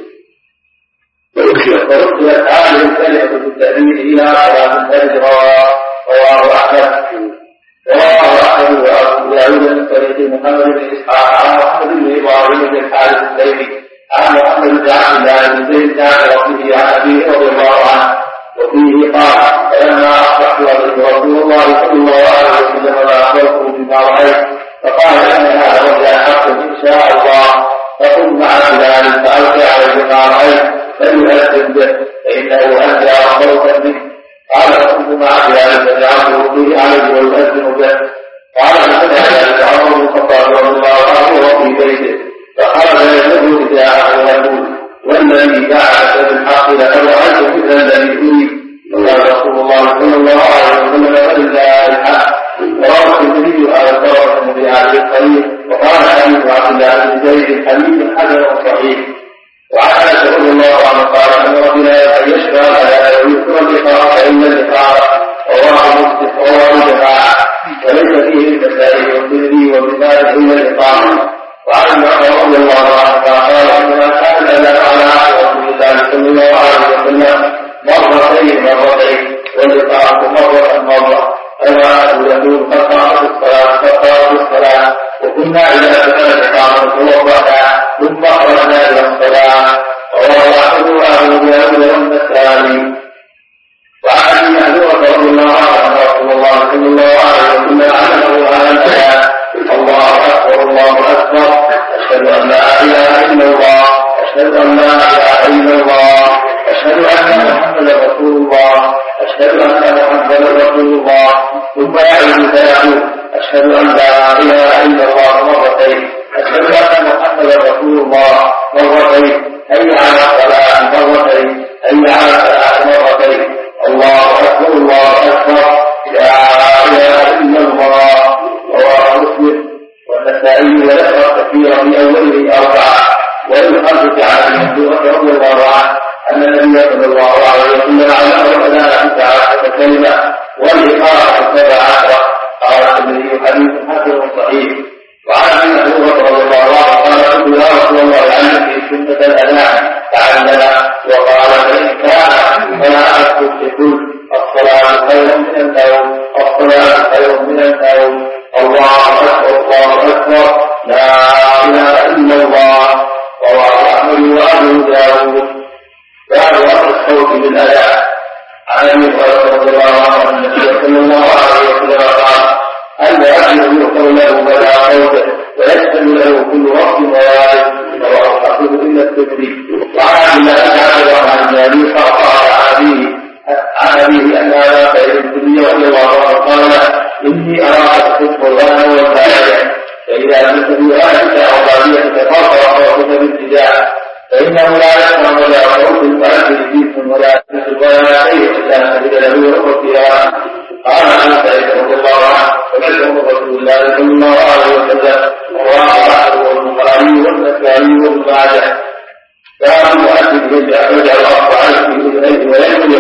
فأرسلت هذه الكلمة بالتأويل إلى صلاة الفجر رواه أحمد رواه أحمد وأبو داود من طريق محمد بن إسحاق عن محمد بن إبراهيم بن الحارث التيمي عن محمد بن عبد الله بن زيد كان وفيه عن أبيه رضي الله عنه وفيه قال فلما أصبحت رسول الله صلى الله عليه وسلم فأخبرته بما رأيت فقال ان هذا الرجل حق ان شاء الله. فقم مع بلال فالقي عليه ما رايت فليؤذن به فانه انجى صوتا منه. قال فقمت مع بلال فجعلته به عليه ويؤذن به. قال فسمع ذلك عمر بن الخطاب رضي الله عنه وهو في بيته فخرج يده نداءه ويقول والذي بعث بالحق لقد رايت مثل الذي اريد. قال رسول الله صلى الله عليه وسلم فلله الحق. وروى النبي على الدرجة النبي عليه القليل وقال حديث عبد الله بن زيد حديث حسن صحيح. وعن انس رضي الله عنه قال ان رجلا يشفى على ويذكر الاقامه الا الاقامه رواه مسلم رواه جماعه وليس فيه المسائل والترمذي والبخاري الا الاقامه. وعن عمر رضي الله عنه قال انما كان لنا على رسول الله صلى الله عليه وسلم مرتين مرتين والاقامه مره مره أيها يقول قد قامت الصلاة قد قامت الصلاة وكنا إذا كانت إقامة توضأنا ثم خرجنا إلى الصلاة. رواه أحمد وأبو داود والنسائي. وعن أبي هريرة رضي الله عنه أن رسول الله صلى الله عليه وسلم علمه على الآيات الله أكبر الله أكبر أشهد أن لا إله إلا الله أشهد أن لا إله إلا الله أشهد أن محمدا رسول الله أشهد أن محمدا رسول الله. ثم يعود فيقول أشهد أن لا إله إلا الله مرتين أشهد أن محمدا رسول الله مرتين حي على الصلاة مرتين حي على الصلاة مرتين الله أكبر الله أكبر لا إله إلا الله. رواه مسلم والنسائي وذكر كثيرا في أوله أربعة. وللخمسة عن المنذور رضي الله عنه أن النبي صلى الله عليه وسلم علمه الأذان تسعة كلمة والإقامة سبع عشرة. قال الترمذي حديث حسن صحيح. وعن ابي هريرة رضي الله عنه قال قلت يا رسول الله علمني سنة الأذان تعلمنا وقال فإن كان فلا أكتب بكل الصلاة خير من النوم الصلاة خير من النوم. الله أكبر الله أكبر لا إله إلا الله. رواه أحمد وأبو داود. باب وقت الصوت بالأذان. عن ابي هريرة رضي الله عنه أن النبي صلى الله عليه وسلم قال المؤذن يؤخر له بلا صوته ويسلم له كل وقت ووارد. رواه أحمد إلا الترمذي. وعن عبد الله بن عمرو عن النبي صلى الله عليه عن أبيه أن أبا سعيد الخدري رضي الله عنه قال إني أراك تحب الغنم والفاحشة فإذا كنت بأهلك أو باديتك فارفع صوتك بالابتداء فإنه لا يسمع ولا صوت ولا تلفيز ولا تسل ولا شيء إلا سجد له يخرج فيها. قال عن سعيد رضي الله عنه سمعت رسول الله صلى الله عليه وسلم ورواه أحمد والبخاري والنسائي وابن ماجه كان المؤذن يجعل الأرض على في أذنيه وينوي